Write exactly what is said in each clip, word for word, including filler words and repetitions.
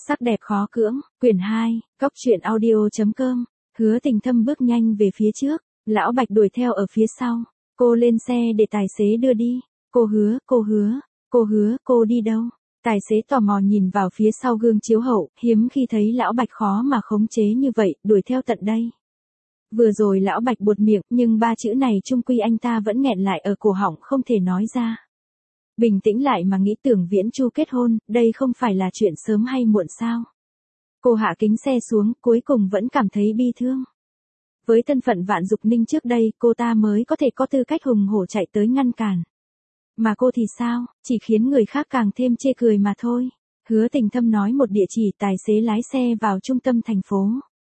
Sắc đẹp khó cưỡng, quyển hai, cốc truyện audio chấm com. Hứa Tình Thâm bước nhanh về phía trước, Lão Bạch đuổi theo ở phía sau. Cô lên xe để tài xế đưa đi. Cô hứa, cô hứa, cô hứa, cô đi đâu? Tài xế tò mò nhìn vào phía sau gương chiếu hậu, hiếm khi thấy Lão Bạch khó mà khống chế như vậy, đuổi theo tận đây. Vừa rồi Lão Bạch buột miệng, nhưng ba chữ này chung quy anh ta vẫn nghẹn lại ở cổ họng không thể nói ra. Bình tĩnh lại mà nghĩ Tưởng Viễn Chu kết hôn, đây không phải là chuyện sớm hay muộn sao? Cô hạ kính xe xuống, cuối cùng vẫn cảm thấy bi thương. Với thân phận Vạn Dục Ninh trước đây, cô ta mới có thể có tư cách hùng hổ chạy tới ngăn cản. Mà cô thì sao, chỉ khiến người khác càng thêm chê cười mà thôi. Hứa Tình Thâm nói một địa chỉ, tài xế lái xe vào trung tâm thành phố.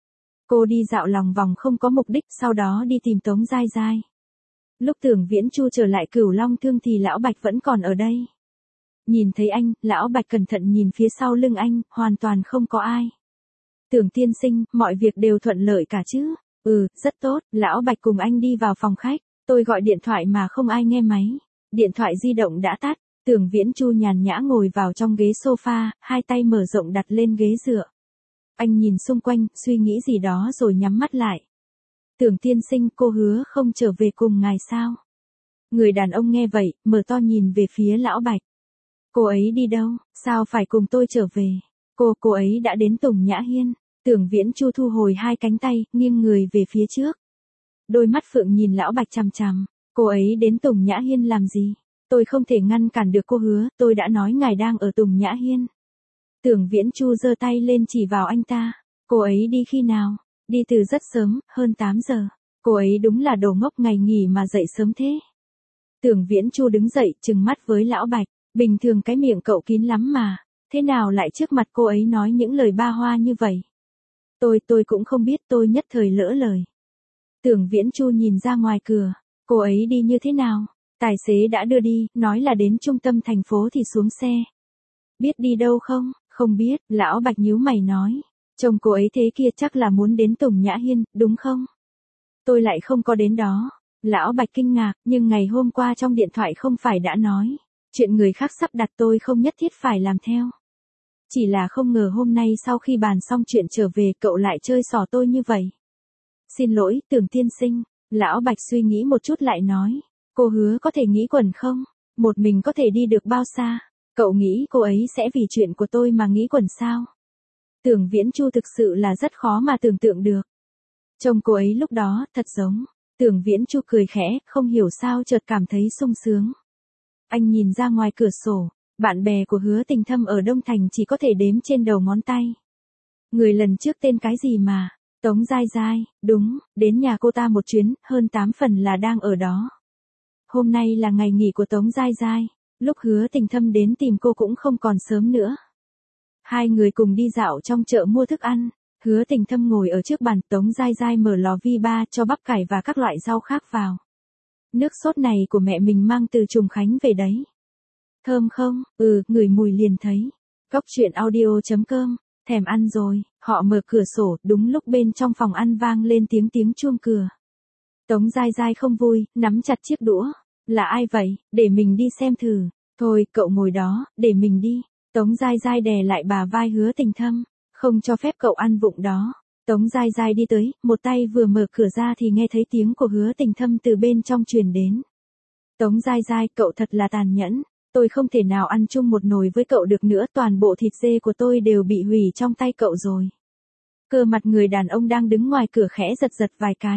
Cô đi dạo lòng vòng không có mục đích, sau đó đi tìm Tống Giai Giai. Lúc Tưởng Viễn Chu trở lại Cửu Long Thương thì Lão Bạch vẫn còn ở đây. Nhìn thấy anh, Lão Bạch cẩn thận nhìn phía sau lưng anh, hoàn toàn không có ai. Tưởng tiên sinh, mọi việc đều thuận lợi cả chứ? Ừ, rất tốt. Lão Bạch cùng anh đi vào phòng khách. Tôi gọi điện thoại mà không ai nghe máy. Điện thoại di động đã tắt. Tưởng Viễn Chu nhàn nhã ngồi vào trong ghế sofa, hai tay mở rộng đặt lên ghế dựa. Anh nhìn xung quanh, suy nghĩ gì đó rồi nhắm mắt lại. Tưởng tiên sinh, cô hứa không trở về cùng ngài sao? Người đàn ông nghe vậy, mở to nhìn về phía Lão Bạch. Cô ấy đi đâu, sao phải cùng tôi trở về? Cô, cô ấy đã đến Tùng Nhã Hiên. Tưởng Viễn Chu thu hồi hai cánh tay, nghiêng người về phía trước. Đôi mắt phượng nhìn Lão Bạch chằm chằm. Cô ấy đến Tùng Nhã Hiên làm gì? Tôi không thể ngăn cản được cô hứa, tôi đã nói ngài đang ở Tùng Nhã Hiên. Tưởng Viễn Chu giơ tay lên chỉ vào anh ta. Cô ấy đi khi nào? Đi từ rất sớm, hơn tám giờ. Cô ấy đúng là đồ ngốc, ngày nghỉ mà dậy sớm thế. Tưởng Viễn Chu đứng dậy, trừng mắt với Lão Bạch. Bình thường cái miệng cậu kín lắm mà. Thế nào lại trước mặt cô ấy nói những lời ba hoa như vậy? Tôi, tôi cũng không biết, tôi nhất thời lỡ lời. Tưởng Viễn Chu nhìn ra ngoài cửa. Cô ấy đi như thế nào? Tài xế đã đưa đi, nói là đến trung tâm thành phố thì xuống xe. Biết đi đâu không? Không biết, Lão Bạch nhíu mày nói. Chồng cô ấy thế kia chắc là muốn đến Tùng Nhã Hiên, đúng không? Tôi lại không có đến đó. Lão Bạch kinh ngạc, nhưng ngày hôm qua trong điện thoại không phải đã nói. Chuyện người khác sắp đặt tôi không nhất thiết phải làm theo. Chỉ là không ngờ hôm nay sau khi bàn xong chuyện trở về cậu lại chơi xỏ tôi như vậy. Xin lỗi, Tưởng tiên sinh. Lão Bạch suy nghĩ một chút lại nói. Cô hứa có thể nghĩ quẩn không? Một mình có thể đi được bao xa? Cậu nghĩ cô ấy sẽ vì chuyện của tôi mà nghĩ quẩn sao? Tưởng Viễn Chu thực sự là rất khó mà tưởng tượng được. Trông cô ấy lúc đó, thật giống. Tưởng Viễn Chu cười khẽ, không hiểu sao chợt cảm thấy sung sướng. Anh nhìn ra ngoài cửa sổ, bạn bè của Hứa Tình Thâm ở Đông Thành chỉ có thể đếm trên đầu ngón tay. Người lần trước tên cái gì mà? Tống Giai Giai, đúng, đến nhà cô ta một chuyến, hơn tám phần là đang ở đó. Hôm nay là ngày nghỉ của Tống Giai Giai, lúc Hứa Tình Thâm đến tìm cô cũng không còn sớm nữa. Hai người cùng đi dạo trong chợ mua thức ăn, Hứa Tình Thâm ngồi ở trước bàn, Tống Giai Giai mở lò vi ba cho bắp cải và các loại rau khác vào. Nước sốt này của mẹ mình mang từ Trùng Khánh về đấy. Thơm không? Ừ, ngửi mùi liền thấy. Cốc truyện audio chấm com, thèm ăn rồi. Họ mở cửa sổ, đúng lúc bên trong phòng ăn vang lên tiếng tiếng chuông cửa. Tống Giai Giai không vui, nắm chặt chiếc đũa. Là ai vậy, để mình đi xem thử. Thôi, cậu ngồi đó, để mình đi. Tống Giai Giai đè lại bà vai Hứa Tình Thâm. Không cho phép cậu ăn vụng đó. Tống Giai Giai đi tới, một tay vừa mở cửa ra thì nghe thấy tiếng của Hứa Tình Thâm từ bên trong truyền đến. Tống Giai Giai, cậu thật là tàn nhẫn. Tôi không thể nào ăn chung một nồi với cậu được nữa, toàn bộ thịt dê của tôi đều bị hủy trong tay cậu rồi. Cơ mặt người đàn ông đang đứng ngoài cửa khẽ giật giật vài cái.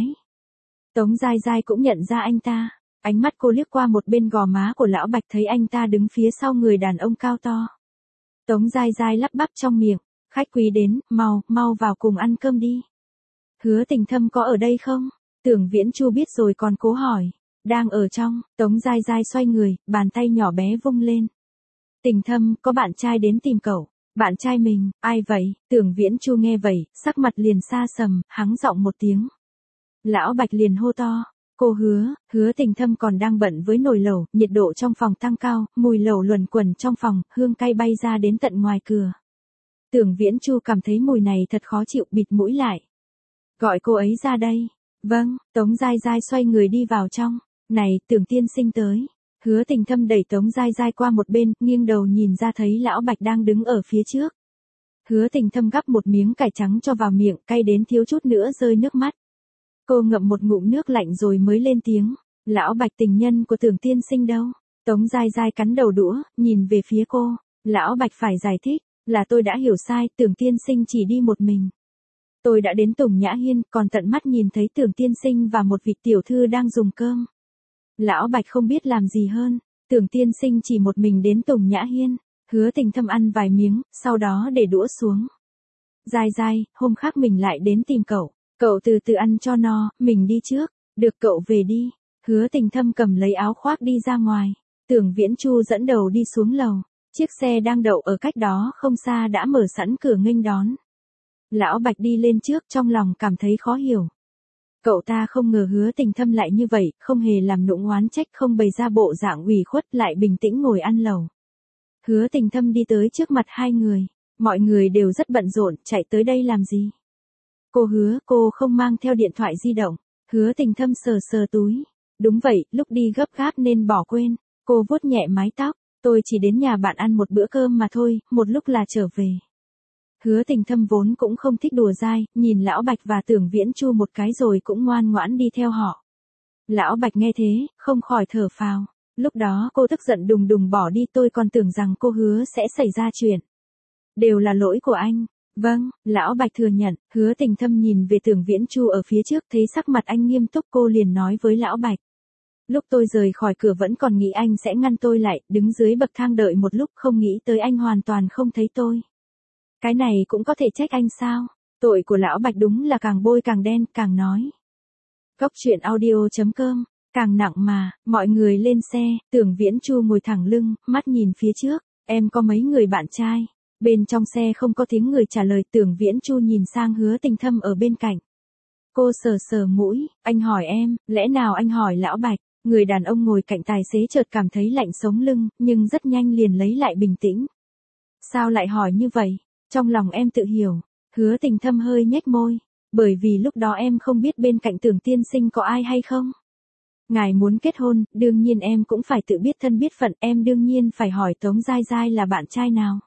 Tống Giai Giai cũng nhận ra anh ta. Ánh mắt cô liếc qua một bên gò má của Lão Bạch, thấy anh ta đứng phía sau người đàn ông cao to. Tống Giai Giai lắp bắp trong miệng. Khách quý đến, mau, mau vào cùng ăn cơm đi. Hứa Tình Thâm có ở đây không? Tưởng Viễn Chu biết rồi còn cố hỏi. Đang ở trong. Tống Giai Giai xoay người, bàn tay nhỏ bé vung lên. Tình Thâm, có bạn trai đến tìm cậu. Bạn trai mình, ai vậy? Tưởng Viễn Chu nghe vậy, sắc mặt liền xa sầm, hắng giọng một tiếng. Lão Bạch liền hô to. Cô Hứa, Hứa Tình Thâm còn đang bận với nồi lẩu, nhiệt độ trong phòng tăng cao, mùi lẩu luẩn quẩn trong phòng, hương cay bay ra đến tận ngoài cửa. Tưởng Viễn Chu cảm thấy mùi này thật khó chịu, bịt mũi lại. Gọi cô ấy ra đây. Vâng, Tống Giai Giai xoay người đi vào trong. Này, Tưởng tiên sinh tới. Hứa Tình Thâm đẩy Tống Giai Giai qua một bên, nghiêng đầu nhìn ra thấy Lão Bạch đang đứng ở phía trước. Hứa Tình Thâm gắp một miếng cải trắng cho vào miệng, cay đến thiếu chút nữa rơi nước mắt. Cô ngậm một ngụm nước lạnh rồi mới lên tiếng, lão Bạch tình nhân của Tưởng tiên sinh đâu? Tống Giai Giai cắn đầu đũa, nhìn về phía cô, lão Bạch phải giải thích, là tôi đã hiểu sai, Tưởng tiên sinh chỉ đi một mình. Tôi đã đến Tùng Nhã Hiên, còn tận mắt nhìn thấy Tưởng tiên sinh và một vị tiểu thư đang dùng cơm. Lão Bạch không biết làm gì hơn, Tưởng tiên sinh chỉ một mình đến Tùng Nhã Hiên. Hứa Tình Thâm ăn vài miếng, sau đó để đũa xuống. Giai Giai, hôm khác mình lại đến tìm cậu. Cậu từ từ ăn cho no, mình đi trước. Được cậu về đi. Hứa Tình Thâm cầm lấy áo khoác đi ra ngoài. Tưởng Viễn Chu dẫn đầu đi xuống lầu. Chiếc xe đang đậu ở cách đó không xa đã mở sẵn cửa nghênh đón. Lão Bạch đi lên trước trong lòng cảm thấy khó hiểu. Cậu ta không ngờ Hứa Tình Thâm lại như vậy, không hề làm nũng oán trách, không bày ra bộ dạng ủy khuất, lại bình tĩnh ngồi ăn lẩu. Hứa Tình Thâm đi tới trước mặt hai người. Mọi người đều rất bận rộn, chạy tới đây làm gì? Cô Hứa, cô không mang theo điện thoại di động. Hứa Tình Thâm sờ sờ túi. Đúng vậy, lúc đi gấp gáp nên bỏ quên. Cô vuốt nhẹ mái tóc. Tôi chỉ đến nhà bạn ăn một bữa cơm mà thôi, một lúc là trở về. Hứa Tình Thâm vốn cũng không thích đùa dai, nhìn Lão Bạch và Tưởng Viễn Chu một cái rồi cũng ngoan ngoãn đi theo họ. Lão Bạch nghe thế, không khỏi thở phào. Lúc đó cô tức giận đùng đùng bỏ đi, tôi còn tưởng rằng cô Hứa sẽ xảy ra chuyện. Đều là lỗi của anh. Vâng, Lão Bạch thừa nhận. Hứa Tình Thâm nhìn về Tưởng Viễn Chu ở phía trước, thấy sắc mặt anh nghiêm túc, cô liền nói với Lão Bạch. Lúc tôi rời khỏi cửa vẫn còn nghĩ anh sẽ ngăn tôi lại, đứng dưới bậc thang đợi một lúc, không nghĩ tới anh hoàn toàn không thấy tôi. Cái này cũng có thể trách anh sao? Tội của Lão Bạch đúng là càng bôi càng đen, càng nói. Góc truyện audio chấm com. Càng nặng mà, mọi người lên xe, Tưởng Viễn Chu ngồi thẳng lưng, mắt nhìn phía trước, em có mấy người bạn trai. Bên trong xe không có tiếng người trả lời, Tưởng Viễn Chu nhìn sang Hứa Tình Thâm ở bên cạnh. Cô sờ sờ mũi, anh hỏi em, lẽ nào anh hỏi Lão Bạch? Người đàn ông ngồi cạnh tài xế chợt cảm thấy lạnh sống lưng, nhưng rất nhanh liền lấy lại bình tĩnh. Sao lại hỏi như vậy? Trong lòng em tự hiểu. Hứa Tình Thâm hơi nhếch môi, bởi vì lúc đó em không biết bên cạnh Tưởng tiên sinh có ai hay không. Ngài muốn kết hôn, đương nhiên em cũng phải tự biết thân biết phận, em đương nhiên phải hỏi Tống Giai Giai là bạn trai nào.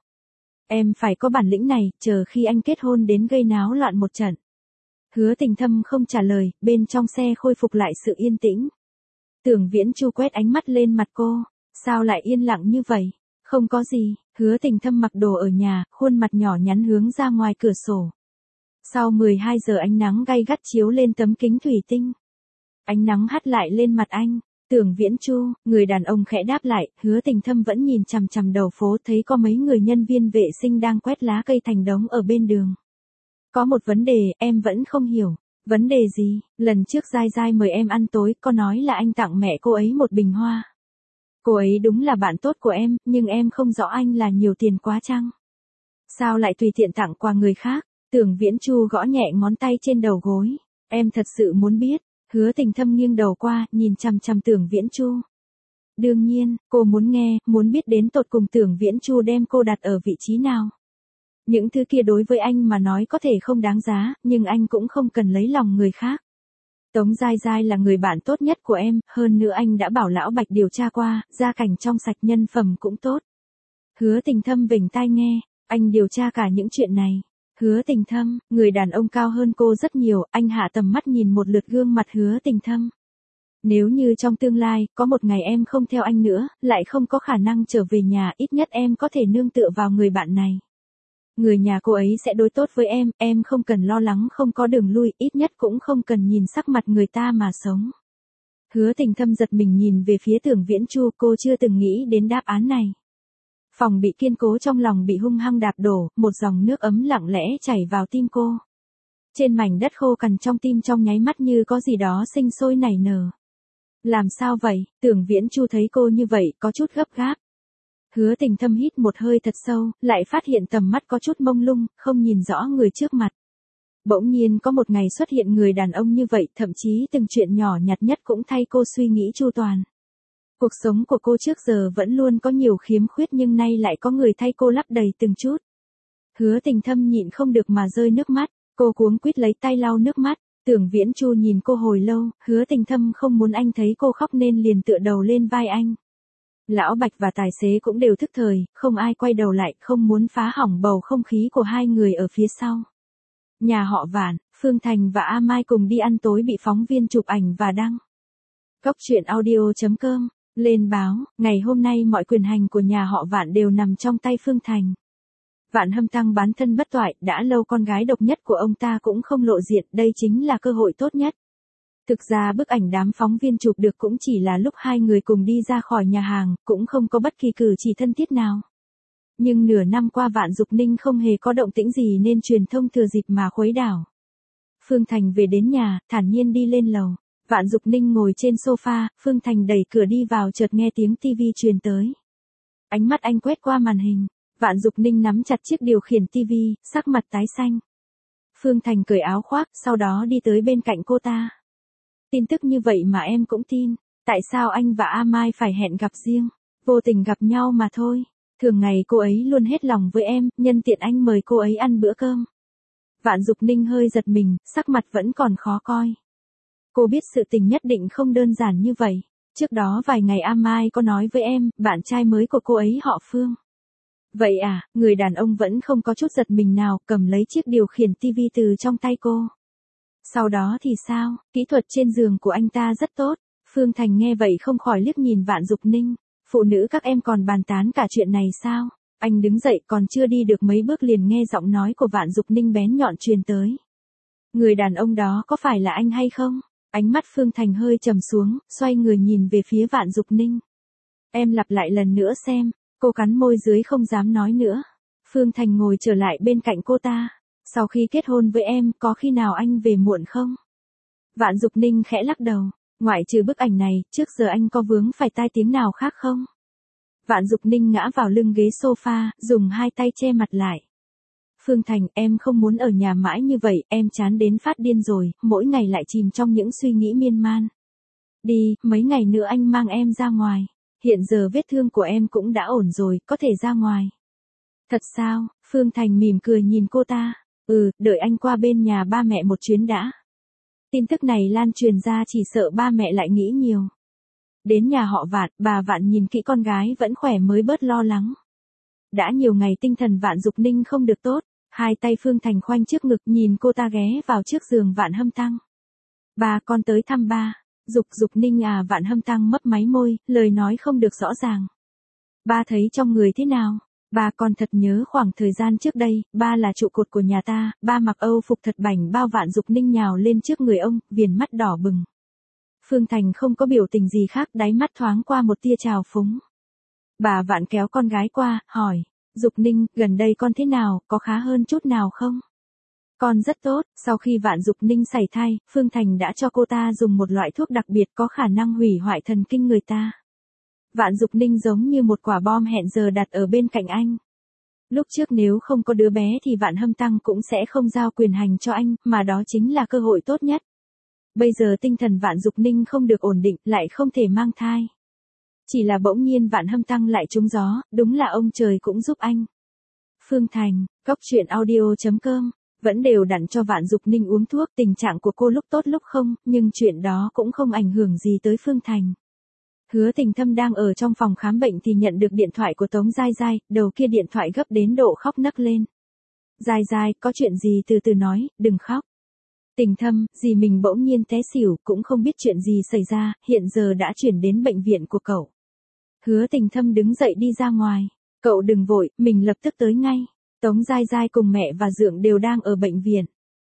Em phải có bản lĩnh này, chờ khi anh kết hôn đến gây náo loạn một trận. Hứa Tình Thâm không trả lời, bên trong xe khôi phục lại sự yên tĩnh. Tưởng Viễn Chu quét ánh mắt lên mặt cô, sao lại yên lặng như vậy? Không có gì, Hứa Tình Thâm mặc đồ ở nhà, khuôn mặt nhỏ nhắn hướng ra ngoài cửa sổ. Sau mười hai giờ ánh nắng gay gắt chiếu lên tấm kính thủy tinh. Ánh nắng hắt lại lên mặt anh. Tưởng Viễn Chu, người đàn ông khẽ đáp lại, Hứa Tình Thâm vẫn nhìn chằm chằm đầu phố, thấy có mấy người nhân viên vệ sinh đang quét lá cây thành đống ở bên đường. Có một vấn đề, em vẫn không hiểu. Vấn đề gì? Lần trước Giai Giai mời em ăn tối, có nói là anh tặng mẹ cô ấy một bình hoa. Cô ấy đúng là bạn tốt của em, nhưng em không rõ anh là nhiều tiền quá chăng? Sao lại tùy tiện tặng quà người khác? Tưởng Viễn Chu gõ nhẹ ngón tay trên đầu gối. Em thật sự muốn biết. Hứa Tình Thâm nghiêng đầu qua, nhìn chằm chằm Tưởng Viễn Chu. Đương nhiên, cô muốn nghe, muốn biết đến tột cùng Tưởng Viễn Chu đem cô đặt ở vị trí nào. Những thứ kia đối với anh mà nói có thể không đáng giá, nhưng anh cũng không cần lấy lòng người khác. Tống Giai Giai là người bạn tốt nhất của em, hơn nữa anh đã bảo Lão Bạch điều tra qua, gia cảnh trong sạch, nhân phẩm cũng tốt. Hứa Tình Thâm vểnh tai nghe, anh điều tra cả những chuyện này. Hứa Tình Thâm, người đàn ông cao hơn cô rất nhiều, anh hạ tầm mắt nhìn một lượt gương mặt Hứa Tình Thâm. Nếu như trong tương lai, có một ngày em không theo anh nữa, lại không có khả năng trở về nhà, ít nhất em có thể nương tựa vào người bạn này. Người nhà cô ấy sẽ đối tốt với em, em không cần lo lắng không có đường lui, ít nhất cũng không cần nhìn sắc mặt người ta mà sống. Hứa Tình Thâm giật mình nhìn về phía Tưởng Viễn Chu, cô chưa từng nghĩ đến đáp án này. Phòng bị kiên cố trong lòng bị hung hăng đạp đổ, một dòng nước ấm lặng lẽ chảy vào tim cô. Trên mảnh đất khô cằn trong tim trong nháy mắt như có gì đó sinh sôi nảy nở. Làm sao vậy? Tưởng Viễn Chu thấy cô như vậy, có chút gấp gáp. Hứa Tình Thâm hít một hơi thật sâu, lại phát hiện tầm mắt có chút mông lung, không nhìn rõ người trước mặt. Bỗng nhiên có một ngày xuất hiện người đàn ông như vậy, thậm chí từng chuyện nhỏ nhặt nhất cũng thay cô suy nghĩ chu toàn. Cuộc sống của cô trước giờ vẫn luôn có nhiều khiếm khuyết nhưng nay lại có người thay cô lấp đầy từng chút. Hứa Tình Thâm nhịn không được mà rơi nước mắt, cô cuống quýt lấy tay lau nước mắt. Tưởng Viễn Chu nhìn cô hồi lâu, Hứa Tình Thâm không muốn anh thấy cô khóc nên liền tựa đầu lên vai anh. Lão Bạch và tài xế cũng đều thức thời, không ai quay đầu lại, không muốn phá hỏng bầu không khí của hai người ở phía sau. Nhà họ Vạn, Phương Thành và A Mai cùng đi ăn tối bị phóng viên chụp ảnh và đăng. Cóc truyện audio chấm com, lên báo, ngày hôm nay mọi quyền hành của nhà họ Vạn đều nằm trong tay Phương Thành. Vạn Hâm Tăng bán thân bất toại, đã lâu con gái độc nhất của ông ta cũng không lộ diện, đây chính là cơ hội tốt nhất. Thực ra bức ảnh đám phóng viên chụp được cũng chỉ là lúc hai người cùng đi ra khỏi nhà hàng, cũng không có bất kỳ cử chỉ thân thiết nào. Nhưng nửa năm qua Vạn Dục Ninh không hề có động tĩnh gì nên truyền thông thừa dịp mà khuấy đảo. Phương Thành về đến nhà, thản nhiên đi lên lầu. Vạn Dục Ninh ngồi trên sofa, Phương Thành đẩy cửa đi vào chợt nghe tiếng tivi truyền tới. Ánh mắt anh quét qua màn hình, Vạn Dục Ninh nắm chặt chiếc điều khiển tivi, sắc mặt tái xanh. Phương Thành cởi áo khoác, sau đó đi tới bên cạnh cô ta. Tin tức như vậy mà em cũng tin, tại sao anh và A Mai phải hẹn gặp riêng, vô tình gặp nhau mà thôi. Thường ngày cô ấy luôn hết lòng với em, nhân tiện anh mời cô ấy ăn bữa cơm. Vạn Dục Ninh hơi giật mình, sắc mặt vẫn còn khó coi. Cô biết sự tình nhất định không đơn giản như vậy. Trước đó vài ngày A Mai có nói với em, bạn trai mới của cô ấy họ Phương. Vậy à, người đàn ông vẫn không có chút giật mình nào, cầm lấy chiếc điều khiển tivi từ trong tay cô. Sau đó thì sao, kỹ thuật trên giường của anh ta rất tốt. Phương Thành nghe vậy không khỏi liếc nhìn Vạn Dục Ninh. Phụ nữ các em còn bàn tán cả chuyện này sao? Anh đứng dậy còn chưa đi được mấy bước liền nghe giọng nói của Vạn Dục Ninh bén nhọn truyền tới. Người đàn ông đó có phải là anh hay không? Ánh mắt Phương Thành hơi trầm xuống, xoay người nhìn về phía Vạn Dục Ninh. Em lặp lại lần nữa xem. Cô cắn môi dưới không dám nói nữa. Phương Thành ngồi trở lại bên cạnh cô ta. Sau khi kết hôn với em, có khi nào anh về muộn không? Vạn Dục Ninh khẽ lắc đầu. Ngoại trừ bức ảnh này, trước giờ anh có vướng phải tai tiếng nào khác không? Vạn Dục Ninh ngã vào lưng ghế sofa, dùng hai tay che mặt lại. Phương Thành, em không muốn ở nhà mãi như vậy, em chán đến phát điên rồi, mỗi ngày lại chìm trong những suy nghĩ miên man. Đi, mấy ngày nữa anh mang em ra ngoài. Hiện giờ vết thương của em cũng đã ổn rồi, có thể ra ngoài. Thật sao? Phương Thành mỉm cười nhìn cô ta. Ừ, đợi anh qua bên nhà ba mẹ một chuyến đã. Tin tức này lan truyền ra chỉ sợ ba mẹ lại nghĩ nhiều. Đến nhà họ Vạn, bà Vạn nhìn kỹ con gái vẫn khỏe mới bớt lo lắng. Đã nhiều ngày tinh thần Vạn Dục Ninh không được tốt, hai tay Phương Thành khoanh trước ngực nhìn cô ta ghé vào trước giường Vạn Hâm Tăng. Ba con tới thăm ba. Dục Dục Ninh à, Vạn Hâm Tăng mấp máy môi, lời nói không được rõ ràng. Ba thấy trong người thế nào? Ba còn thật nhớ khoảng thời gian trước đây, ba là trụ cột của nhà ta, ba mặc Âu phục thật bảnh bao. Vạn Dục Ninh nhào lên trước người ông, viền mắt đỏ bừng. Phương Thành không có biểu tình gì khác, đáy mắt thoáng qua một tia trào phúng. Bà Vạn kéo con gái qua, hỏi, Dục Ninh, gần đây con thế nào, có khá hơn chút nào không? Con rất tốt, sau khi Vạn Dục Ninh sảy thai, Phương Thành đã cho cô ta dùng một loại thuốc đặc biệt có khả năng hủy hoại thần kinh người ta. Vạn Dục Ninh giống như một quả bom hẹn giờ đặt ở bên cạnh anh. Lúc trước nếu không có đứa bé thì Vạn Hâm Tăng cũng sẽ không giao quyền hành cho anh, mà đó chính là cơ hội tốt nhất. Bây giờ tinh thần Vạn Dục Ninh không được ổn định, lại không thể mang thai. Chỉ là bỗng nhiên Vạn Hâm Tăng lại trúng gió, đúng là ông trời cũng giúp anh. Phương Thành, cóc truyện audio chấm com, vẫn đều đặn cho Vạn Dục Ninh uống thuốc, tình trạng của cô lúc tốt lúc không, nhưng chuyện đó cũng không ảnh hưởng gì tới Phương Thành. Hứa Tình Thâm đang ở trong phòng khám bệnh thì nhận được điện thoại của Tống Giai Giai, đầu kia điện thoại gấp đến độ khóc nấc lên. Giai Giai, có chuyện gì từ từ nói, đừng khóc. Tình Thâm, dì mình bỗng nhiên té xỉu, cũng không biết chuyện gì xảy ra, hiện giờ đã chuyển đến bệnh viện của cậu. Hứa Tình Thâm đứng dậy đi ra ngoài. Cậu đừng vội, mình lập tức tới ngay. Tống Giai Giai cùng mẹ và Dượng đều đang ở bệnh viện.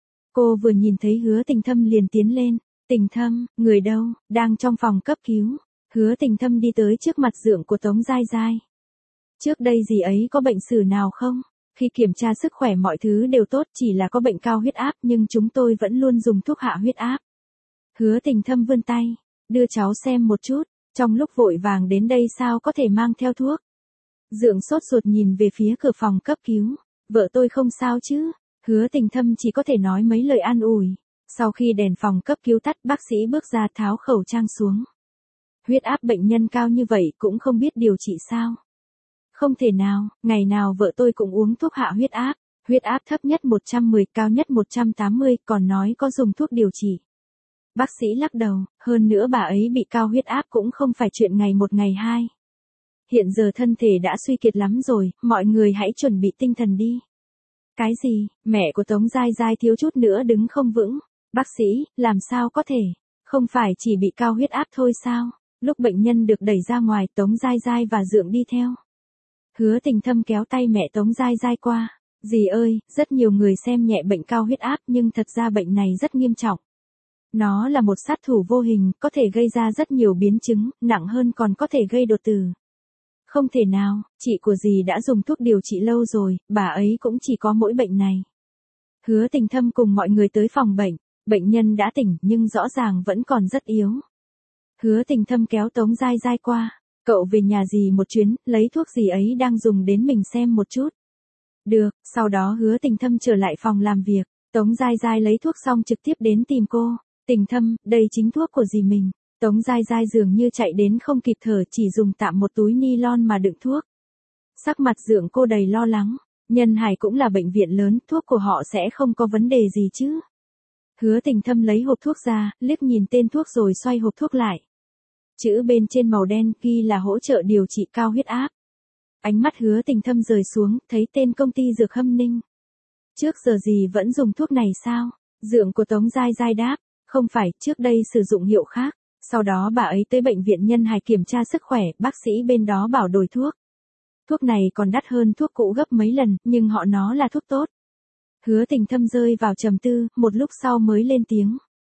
Cô vừa nhìn thấy Hứa Tình Thâm liền tiến lên. Tình Thâm, người đâu, đang trong phòng cấp cứu. Hứa Tình Thâm đi tới trước mặt Dượng của Tống Giai Giai. Trước đây dì ấy có bệnh sử nào không? Khi kiểm tra sức khỏe mọi thứ đều tốt, chỉ là có bệnh cao huyết áp, nhưng chúng tôi vẫn luôn dùng thuốc hạ huyết áp. Hứa Tình Thâm vươn tay, đưa cháu xem một chút, trong lúc vội vàng đến đây sao có thể mang theo thuốc. Dượng sốt ruột nhìn về phía cửa phòng cấp cứu, vợ tôi không sao chứ. Hứa Tình Thâm chỉ có thể nói mấy lời an ủi. Sau khi đèn phòng cấp cứu tắt, bác sĩ bước ra tháo khẩu trang xuống. Huyết áp bệnh nhân cao như vậy cũng không biết điều trị sao? Không thể nào, ngày nào vợ tôi cũng uống thuốc hạ huyết áp, huyết áp thấp nhất một trăm mười, cao nhất một trăm tám mươi, còn nói có dùng thuốc điều trị. Bác sĩ lắc đầu, hơn nữa bà ấy bị cao huyết áp cũng không phải chuyện ngày một ngày hai. hiện giờ thân thể đã suy kiệt lắm rồi, mọi người hãy chuẩn bị tinh thần đi. Cái gì, mẹ của Tống Giai Giai thiếu chút nữa đứng không vững. Bác sĩ, làm sao có thể? Không phải chỉ bị cao huyết áp thôi sao? Lúc bệnh nhân được đẩy ra ngoài, Tống Giai Giai và Dượng đi theo. Hứa Tình Thâm kéo tay mẹ Tống Giai Giai qua. Dì ơi, rất nhiều người xem nhẹ bệnh cao huyết áp nhưng thật ra bệnh này rất nghiêm trọng. Nó là một sát thủ vô hình, có thể gây ra rất nhiều biến chứng, nặng hơn còn có thể gây đột tử. Không thể nào, chị của dì đã dùng thuốc điều trị lâu rồi, bà ấy cũng chỉ có mỗi bệnh này. Hứa Tình Thâm cùng mọi người tới phòng bệnh, bệnh nhân đã tỉnh nhưng rõ ràng vẫn còn rất yếu. Hứa Tình Thâm kéo Tống Giai Giai qua, cậu về nhà dì một chuyến, lấy thuốc dì ấy đang dùng đến mình xem một chút. Được, sau đó Hứa Tình Thâm trở lại phòng làm việc, Tống Giai Giai lấy thuốc xong trực tiếp đến tìm cô. Tình Thâm, đây chính thuốc của dì mình. Tống Giai Giai dường như chạy đến không kịp thở, chỉ dùng tạm một túi ni lon mà đựng thuốc. Sắc mặt Dượng cô đầy lo lắng, Nhân Hải cũng là bệnh viện lớn, thuốc của họ sẽ không có vấn đề gì chứ. Hứa Tình Thâm lấy hộp thuốc ra, liếc nhìn tên thuốc rồi xoay hộp thuốc lại. Chữ bên trên màu đen ghi là hỗ trợ điều trị cao huyết áp. Ánh mắt Hứa Tình Thâm rời xuống, thấy tên công ty dược Hâm Ninh. Trước giờ gì vẫn dùng thuốc này sao? Dượng của Tống Giai Giai đáp, không phải, trước đây sử dụng hiệu khác. Sau đó bà ấy tới bệnh viện Nhân Hải kiểm tra sức khỏe, bác sĩ bên đó bảo đổi thuốc. Thuốc này còn đắt hơn thuốc cũ gấp mấy lần, nhưng họ nói là thuốc tốt. Hứa Tình Thâm rơi vào trầm tư, một lúc sau mới lên tiếng.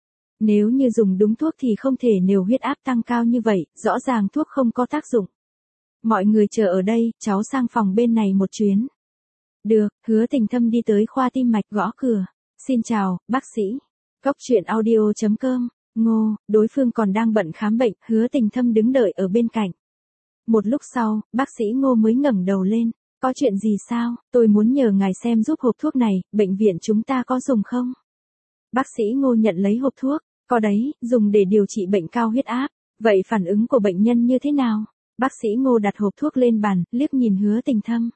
Nếu như dùng đúng thuốc thì không thể nếu huyết áp tăng cao như vậy, rõ ràng thuốc không có tác dụng. Mọi người chờ ở đây, cháu sang phòng bên này một chuyến. Được, Hứa Tình Thâm đi tới khoa tim mạch gõ cửa. Xin chào, bác sĩ. Góc truyện audio chấm com. Ngô, đối phương còn đang bận khám bệnh, Hứa Tình Thâm đứng đợi ở bên cạnh. Một lúc sau, bác sĩ Ngô mới ngẩng đầu lên. Có chuyện gì sao, tôi muốn nhờ ngài xem giúp hộp thuốc này, bệnh viện chúng ta có dùng không? Bác sĩ Ngô nhận lấy hộp thuốc, có đấy, dùng để điều trị bệnh cao huyết áp. Vậy phản ứng của bệnh nhân như thế nào? Bác sĩ Ngô đặt hộp thuốc lên bàn, liếc nhìn Hứa Tình Thâm.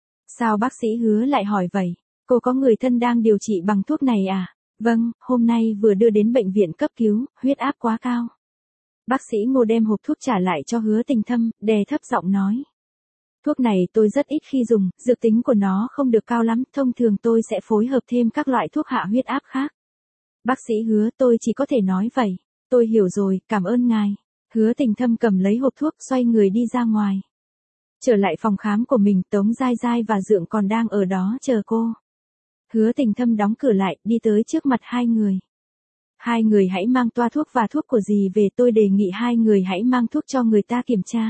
Sao bác sĩ Hứa lại hỏi vậy? Cô có người thân đang điều trị bằng thuốc này à? Vâng, hôm nay vừa đưa đến bệnh viện cấp cứu, huyết áp quá cao. Bác sĩ Ngô đem hộp thuốc trả lại cho Hứa Tình Thâm, đè thấp giọng nói. Thuốc này tôi rất ít khi dùng, dược tính của nó không được cao lắm, thông thường tôi sẽ phối hợp thêm các loại thuốc hạ huyết áp khác. Bác sĩ Hứa, tôi chỉ có thể nói vậy. Tôi hiểu rồi, cảm ơn ngài. Hứa Tình Thâm cầm lấy hộp thuốc, xoay người đi ra ngoài. Trở lại phòng khám của mình, Tống Giai Giai và Dượng còn đang ở đó chờ cô. Hứa Tình Thâm đóng cửa lại, đi tới trước mặt hai người. Hai người hãy mang toa thuốc và thuốc của dì về, tôi đề nghị hai người hãy mang thuốc cho người ta kiểm tra.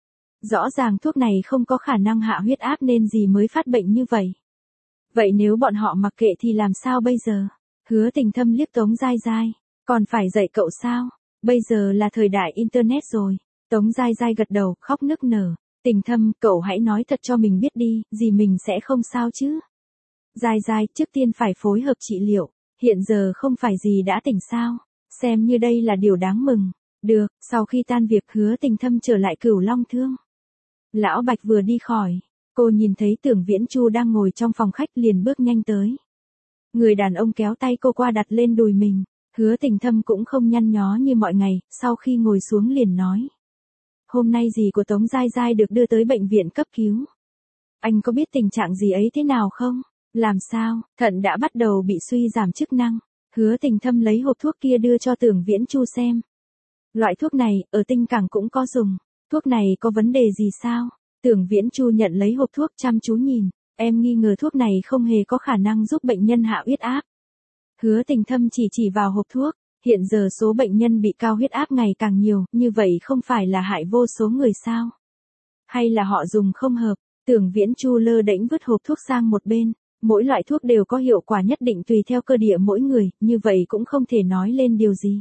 Rõ ràng thuốc này không có khả năng hạ huyết áp nên dì mới phát bệnh như vậy. Vậy nếu bọn họ mặc kệ thì làm sao bây giờ? Hứa Tình Thâm liếc Tống Giai Giai. Còn phải dạy cậu sao? Bây giờ là thời đại Internet rồi. Tống Giai Giai gật đầu, khóc nức nở. Tình Thâm, cậu hãy nói thật cho mình biết đi, dì mình sẽ không sao chứ? Giai Giai, trước tiên phải phối hợp trị liệu. Hiện giờ không phải dì đã tỉnh sao? Xem như đây là điều đáng mừng. Được, sau khi tan việc Hứa Tình Thâm trở lại Cửu Long Thương. Lão Bạch vừa đi khỏi. Cô nhìn thấy Tưởng Viễn Chu đang ngồi trong phòng khách liền bước nhanh tới. Người đàn ông kéo tay cô qua đặt lên đùi mình. Hứa Tình Thâm cũng không nhăn nhó như mọi ngày, sau khi ngồi xuống liền nói. Hôm nay dì của Tống Giai Giai được đưa tới bệnh viện cấp cứu. Anh có biết tình trạng dì ấy thế nào không? Làm sao, thận đã bắt đầu bị suy giảm chức năng. Hứa Tình Thâm lấy hộp thuốc kia đưa cho Tưởng Viễn Chu xem. Loại thuốc này, ở Tinh Cảng cũng có dùng. Thuốc này có vấn đề gì sao? Tưởng Viễn Chu nhận lấy hộp thuốc chăm chú nhìn. Em nghi ngờ thuốc này không hề có khả năng giúp bệnh nhân hạ huyết áp. Hứa Tình Thâm chỉ chỉ vào hộp thuốc. Hiện giờ số bệnh nhân bị cao huyết áp ngày càng nhiều, như vậy không phải là hại vô số người sao? Hay là họ dùng không hợp? Tưởng Viễn Chu lơ đễnh vứt hộp thuốc sang một bên. Mỗi loại thuốc đều có hiệu quả nhất định tùy theo cơ địa mỗi người, như vậy cũng không thể nói lên điều gì.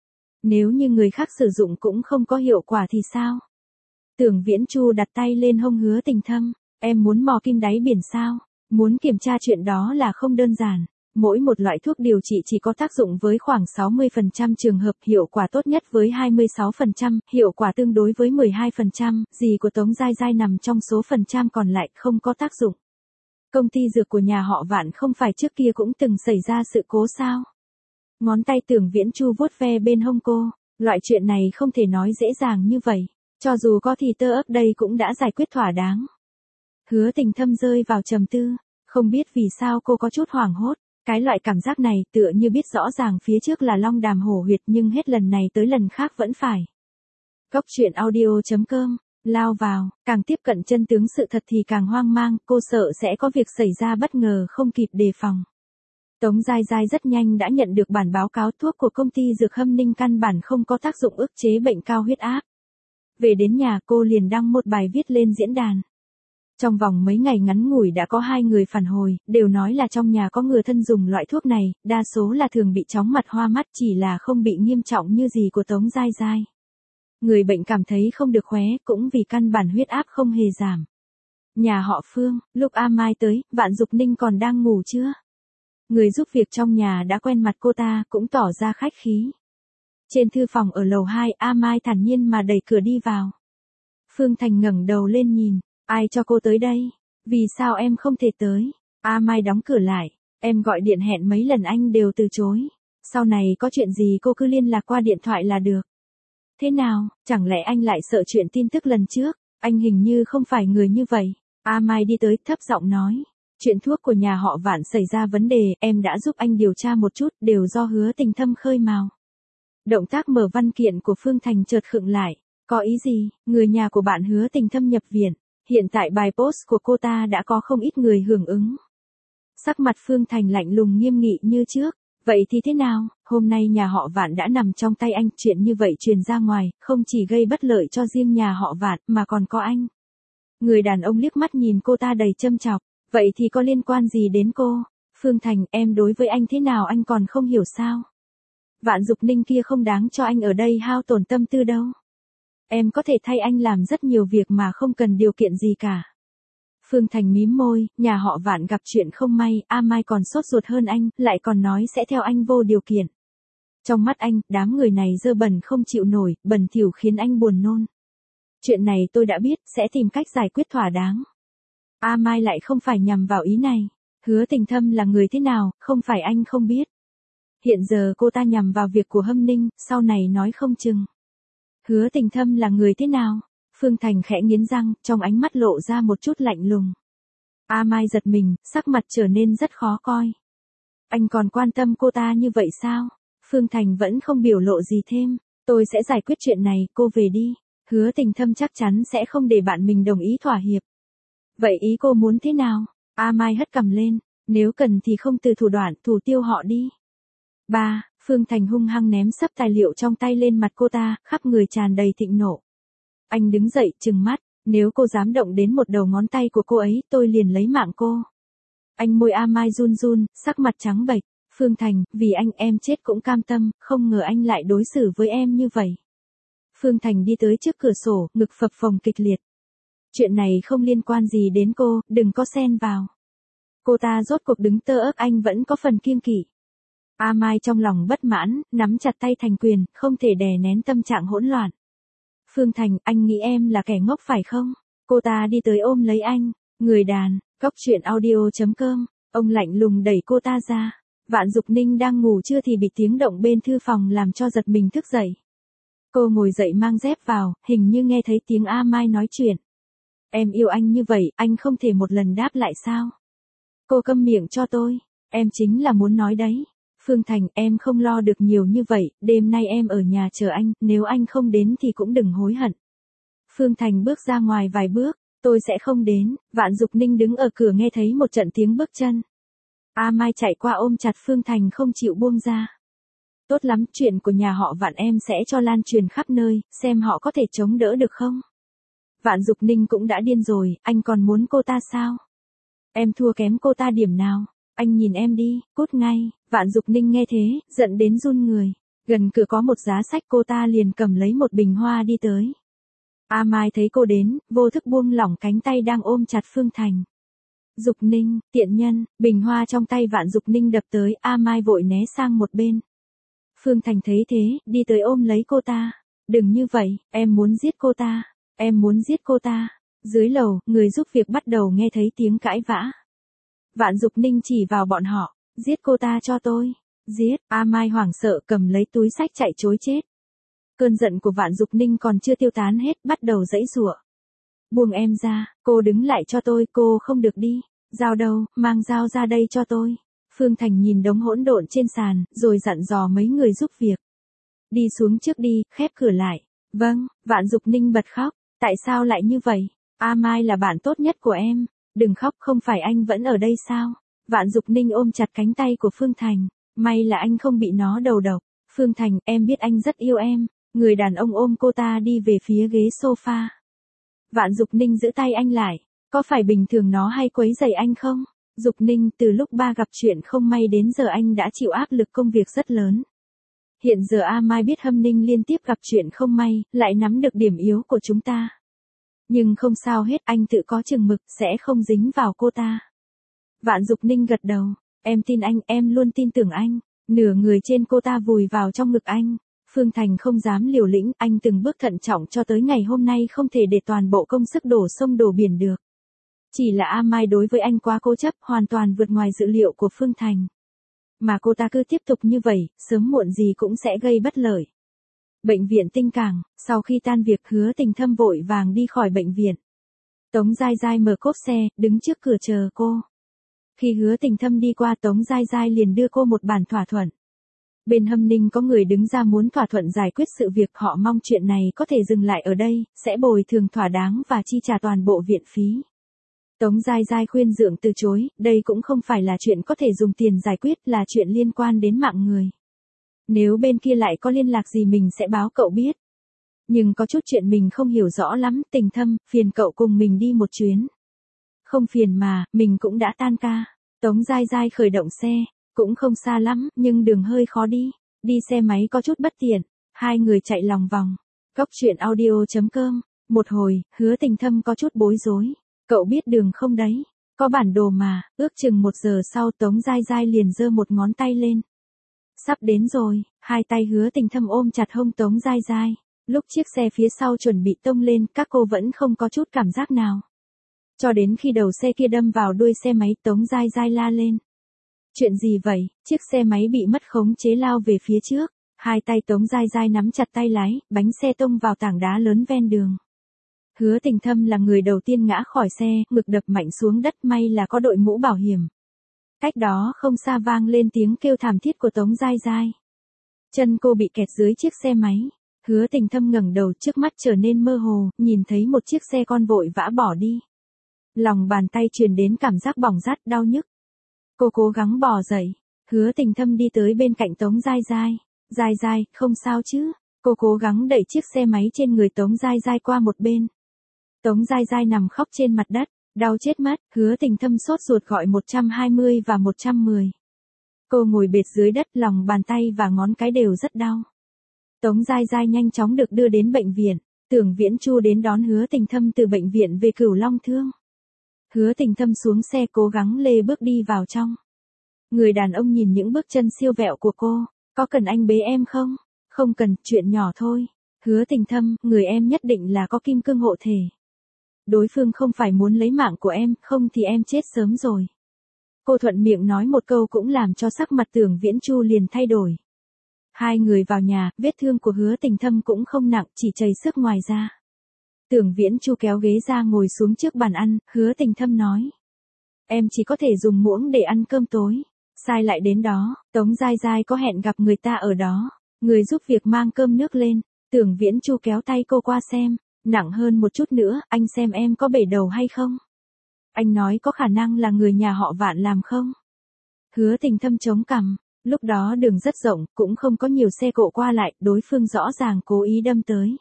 Nếu như người khác sử dụng cũng không có hiệu quả thì sao? Tưởng Viễn Chu đặt tay lên hông Hứa Tình Thâm. Em muốn mò kim đáy biển sao? Muốn kiểm tra chuyện đó là không đơn giản. Mỗi một loại thuốc điều trị chỉ có tác dụng với khoảng sáu mươi phần trăm trường hợp, hiệu quả tốt nhất với hai mươi sáu phần trăm, hiệu quả tương đối với mười hai phần trăm, dì của Tống Giai Giai nằm trong số phần trăm còn lại không có tác dụng. Công ty dược của nhà họ Vạn không phải trước kia cũng từng xảy ra sự cố sao? Ngón tay Tưởng Viễn Chu vuốt ve bên hông cô, loại chuyện này không thể nói dễ dàng như vậy. Cho dù có thì tơ ấp đây cũng đã giải quyết thỏa đáng. Hứa Tình Thâm rơi vào trầm tư, không biết vì sao cô có chút hoảng hốt. Cái loại cảm giác này tựa như biết rõ ràng phía trước là long đàm hổ huyệt nhưng hết lần này tới lần khác vẫn phải. Cốc truyện audio chấm com, lao vào, càng tiếp cận chân tướng sự thật thì càng hoang mang, cô sợ sẽ có việc xảy ra bất ngờ không kịp đề phòng. Tống Giai Giai rất nhanh đã nhận được bản báo cáo thuốc của công ty dược Hâm Ninh căn bản không có tác dụng ức chế bệnh cao huyết áp. Về đến nhà cô liền đăng một bài viết lên diễn đàn. Trong vòng mấy ngày ngắn ngủi đã có hai người phản hồi, đều nói là trong nhà có người thân dùng loại thuốc này, đa số là thường bị chóng mặt hoa mắt chỉ là không bị nghiêm trọng như gì của Tống Giai Giai. Người bệnh cảm thấy không được khỏe cũng vì căn bản huyết áp không hề giảm. Nhà họ Phương, lúc A Mai tới, Vạn Dục Ninh còn đang ngủ chưa? Người giúp việc trong nhà đã quen mặt cô ta cũng tỏ ra khách khí. Trên thư phòng ở lầu hai, A Mai thản nhiên mà đẩy cửa đi vào. Phương Thành ngẩng đầu lên nhìn, ai cho cô tới đây? Vì sao em không thể tới? A Mai đóng cửa lại, em gọi điện hẹn mấy lần anh đều từ chối. Sau này có chuyện gì cô cứ liên lạc qua điện thoại là được. Thế nào, chẳng lẽ anh lại sợ chuyện tin tức lần trước? Anh hình như không phải người như vậy. A Mai đi tới thấp giọng nói. Chuyện thuốc của nhà họ Vạn xảy ra vấn đề, em đã giúp anh điều tra một chút, đều do Hứa Tình Thâm khơi mào. Động tác mở văn kiện của Phương Thành chợt khựng lại. Có ý gì? Người nhà của bạn Hứa Tình Thâm nhập viện. Hiện tại bài post của cô ta đã có không ít người hưởng ứng. Sắc mặt Phương Thành lạnh lùng nghiêm nghị như trước. Vậy thì thế nào? Hôm nay nhà họ Vạn đã nằm trong tay anh, chuyện như vậy truyền ra ngoài, không chỉ gây bất lợi cho riêng nhà họ Vạn mà còn có anh. Người đàn ông liếc mắt nhìn cô ta đầy châm chọc. Vậy thì có liên quan gì đến cô? Phương Thành, em đối với anh thế nào anh còn không hiểu sao? Vạn Dục Ninh kia không đáng cho anh ở đây hao tổn tâm tư đâu. Em có thể thay anh làm rất nhiều việc mà không cần điều kiện gì cả. Phương Thành mím môi, nhà họ Vạn gặp chuyện không may, A Mai còn sốt ruột hơn anh, lại còn nói sẽ theo anh vô điều kiện. Trong mắt anh, đám người này dơ bẩn không chịu nổi, bẩn thỉu khiến anh buồn nôn. Chuyện này tôi đã biết, sẽ tìm cách giải quyết thỏa đáng. A Mai lại không phải nhằm vào ý này. Hứa Tình Thâm là người thế nào, không phải anh không biết. Hiện giờ cô ta nhằm vào việc của Hâm Ninh, sau này nói không chừng. Hứa Tình Thâm là người thế nào? Phương Thành khẽ nghiến răng, trong ánh mắt lộ ra một chút lạnh lùng. A Mai giật mình, sắc mặt trở nên rất khó coi. Anh còn quan tâm cô ta như vậy sao? Phương Thành vẫn không biểu lộ gì thêm. Tôi sẽ giải quyết chuyện này, cô về đi. Hứa Tình Thâm chắc chắn sẽ không để bạn mình đồng ý thỏa hiệp. Vậy ý cô muốn thế nào? A Mai hất cằm lên, nếu cần thì không từ thủ đoạn thủ tiêu họ đi. Ba, Phương Thành hung hăng ném sấp tài liệu trong tay lên mặt cô ta, khắp người tràn đầy thịnh nộ. Anh đứng dậy trừng mắt, nếu cô dám động đến một đầu ngón tay của cô ấy, tôi liền lấy mạng cô. Anh môi A Mai run run, sắc mặt trắng bệch. Phương Thành, vì anh em chết cũng cam tâm, không ngờ anh lại đối xử với em như vậy. Phương Thành đi tới trước cửa sổ, ngực phập phồng kịch liệt. Chuyện này không liên quan gì đến cô, đừng có xen vào. Cô ta rốt cuộc đứng tơ ấp anh vẫn có phần kiêng kỵ. A Mai trong lòng bất mãn, nắm chặt tay thành quyền, không thể đè nén tâm trạng hỗn loạn. Phương Thành, anh nghĩ em là kẻ ngốc phải không? Cô ta đi tới ôm lấy anh, người đàn, cốc truyện audio chấm com, ông lạnh lùng đẩy cô ta ra. Vạn Dục Ninh đang ngủ chưa thì bị tiếng động bên thư phòng làm cho giật mình thức dậy. Cô ngồi dậy mang dép vào, hình như nghe thấy tiếng A Mai nói chuyện. Em yêu anh như vậy, anh không thể một lần đáp lại sao? Cô câm miệng cho tôi, em chính là muốn nói đấy. Phương Thành, em không lo được nhiều như vậy, đêm nay em ở nhà chờ anh, nếu anh không đến thì cũng đừng hối hận. Phương Thành bước ra ngoài vài bước, tôi sẽ không đến. Vạn Dục Ninh đứng ở cửa nghe thấy một trận tiếng bước chân. A Mai chạy qua ôm chặt Phương Thành không chịu buông ra. Tốt lắm, chuyện của nhà họ Vạn em sẽ cho lan truyền khắp nơi, xem họ có thể chống đỡ được không. Vạn Dục Ninh cũng đã điên rồi, anh còn muốn cô ta sao? Em thua kém cô ta điểm nào? Anh nhìn em đi, cút ngay. Vạn Dục Ninh nghe thế, giận đến run người. Gần cửa có một giá sách, cô ta liền cầm lấy một bình hoa đi tới. A Mai thấy cô đến, vô thức buông lỏng cánh tay đang ôm chặt Phương Thành. Dục Ninh, tiện nhân, bình hoa trong tay Vạn Dục Ninh đập tới, A Mai vội né sang một bên. Phương Thành thấy thế, đi tới ôm lấy cô ta. Đừng như vậy, em muốn giết cô ta. Em muốn giết cô ta. Dưới lầu, người giúp việc bắt đầu nghe thấy tiếng cãi vã. Vạn Dục Ninh chỉ vào bọn họ. Giết cô ta cho tôi. Giết. A Mai hoảng sợ cầm lấy túi sách chạy trối chết. Cơn giận của Vạn Dục Ninh còn chưa tiêu tán hết, bắt đầu giãy giụa. Buông em ra, cô đứng lại cho tôi, cô không được đi. Dao đâu, mang dao ra đây cho tôi. Phương Thành nhìn đống hỗn độn trên sàn, rồi dặn dò mấy người giúp việc. Đi xuống trước đi, khép cửa lại. Vâng, Vạn Dục Ninh bật khóc. Tại sao lại như vậy? A Mai là bạn tốt nhất của em. Đừng khóc, không phải anh vẫn ở đây sao? Vạn Dục Ninh ôm chặt cánh tay của Phương Thành. May là anh không bị nó đầu độc. Phương Thành, em biết anh rất yêu em. Người đàn ông ôm cô ta đi về phía ghế sofa. Vạn Dục Ninh giữ tay anh lại. Có phải bình thường nó hay quấy rầy anh không? Dục Ninh, từ lúc ba gặp chuyện không may đến giờ anh đã chịu áp lực công việc rất lớn. Hiện giờ A Mai biết Hâm Ninh liên tiếp gặp chuyện không may, lại nắm được điểm yếu của chúng ta. Nhưng không sao hết, anh tự có chừng mực, sẽ không dính vào cô ta. Vạn Dục Ninh gật đầu. Em tin anh, em luôn tin tưởng anh. Nửa người trên cô ta vùi vào trong ngực anh. Phương Thành không dám liều lĩnh, anh từng bước thận trọng cho tới ngày hôm nay không thể để toàn bộ công sức đổ sông đổ biển được. Chỉ là A Mai đối với anh quá cố chấp, hoàn toàn vượt ngoài dự liệu của Phương Thành. Mà cô ta cứ tiếp tục như vậy, sớm muộn gì cũng sẽ gây bất lợi. Bệnh viện Tinh Cảng, sau khi tan việc Hứa Tình Thâm vội vàng đi khỏi bệnh viện. Tống Giai Giai mở cốp xe, đứng trước cửa chờ cô. Khi Hứa Tình Thâm đi qua, Tống Giai Giai liền đưa cô một bản thỏa thuận. Bên Hâm Ninh có người đứng ra muốn thỏa thuận giải quyết sự việc, họ mong chuyện này có thể dừng lại ở đây, sẽ bồi thường thỏa đáng và chi trả toàn bộ viện phí. Tống Giai Giai khuyên Dượng từ chối, đây cũng không phải là chuyện có thể dùng tiền giải quyết, là chuyện liên quan đến mạng người. Nếu bên kia lại có liên lạc gì mình sẽ báo cậu biết. Nhưng có chút chuyện mình không hiểu rõ lắm, Tình Thâm, phiền cậu cùng mình đi một chuyến. Không phiền mà, mình cũng đã tan ca. Tống Giai Giai khởi động xe, cũng không xa lắm, nhưng đường hơi khó đi. Đi xe máy có chút bất tiện. Hai người chạy lòng vòng. Cốc truyện audio chấm com. Một hồi, Hứa Tình Thâm có chút bối rối. Cậu biết đường không đấy? Có bản đồ mà. Ước chừng một giờ sau Tống Giai Giai liền giơ một ngón tay lên. Sắp đến rồi. Hai tay Hứa Tình Thâm ôm chặt hông Tống Giai Giai. Lúc chiếc xe phía sau chuẩn bị tông lên, các cô vẫn không có chút cảm giác nào. Cho đến khi đầu xe kia đâm vào đuôi xe máy, Tống Giai Giai la lên. Chuyện gì vậy? Chiếc xe máy bị mất khống chế lao về phía trước. Hai tay Tống Giai Giai nắm chặt tay lái, bánh xe tông vào tảng đá lớn ven đường. Hứa Tình Thâm là người đầu tiên ngã khỏi xe, ngực đập mạnh xuống đất, may là có đội mũ bảo hiểm. Cách đó không xa vang lên tiếng kêu thảm thiết của Tống Giai Giai. Chân cô bị kẹt dưới chiếc xe máy. Hứa Tình Thâm ngẩng đầu, trước mắt trở nên mơ hồ, nhìn thấy một chiếc xe con vội vã bỏ đi. Lòng bàn tay truyền đến cảm giác bỏng rát, đau nhức. Cô cố gắng bò dậy. Hứa Tình Thâm đi tới bên cạnh Tống Giai Giai. Giai Giai, không sao chứ? Cô cố gắng đẩy chiếc xe máy trên người Tống Giai Giai qua một bên. Tống Giai Giai nằm khóc trên mặt đất, đau chết mất. Hứa Tình Thâm sốt ruột gọi một trăm hai mươi và một trăm mười. Cô ngồi bệt dưới đất, lòng bàn tay và ngón cái đều rất đau. Tống Giai Giai nhanh chóng được đưa đến bệnh viện. Tưởng Viễn Chu đến đón Hứa Tình Thâm từ bệnh viện về Cửu Long Thương. Hứa Tình Thâm xuống xe cố gắng lê bước đi vào trong. Người đàn ông nhìn những bước chân siêu vẹo của cô. Có cần anh bế em không? Không cần, chuyện nhỏ thôi. Hứa Tình Thâm, người em nhất định là có kim cương hộ thể. Đối phương không phải muốn lấy mạng của em, không thì em chết sớm rồi. Cô thuận miệng nói một câu cũng làm cho sắc mặt Tưởng Viễn Chu liền thay đổi. Hai người vào nhà, vết thương của Hứa Tình Thâm cũng không nặng, chỉ chảy xước ngoài da. Tưởng Viễn Chu kéo ghế ra ngồi xuống trước bàn ăn, Hứa Tình Thâm nói. Em chỉ có thể dùng muỗng để ăn cơm tối. Sai lại đến đó, Tống Giai Giai có hẹn gặp người ta ở đó. Người giúp việc mang cơm nước lên. Tưởng Viễn Chu kéo tay cô qua xem. Nặng hơn một chút nữa, anh xem em có bể đầu hay không? Anh nói có khả năng là người nhà họ Vạn làm không? Hứa Tình Thâm chống cằm. Lúc đó đường rất rộng, cũng không có nhiều xe cộ qua lại, đối phương rõ ràng cố ý đâm tới.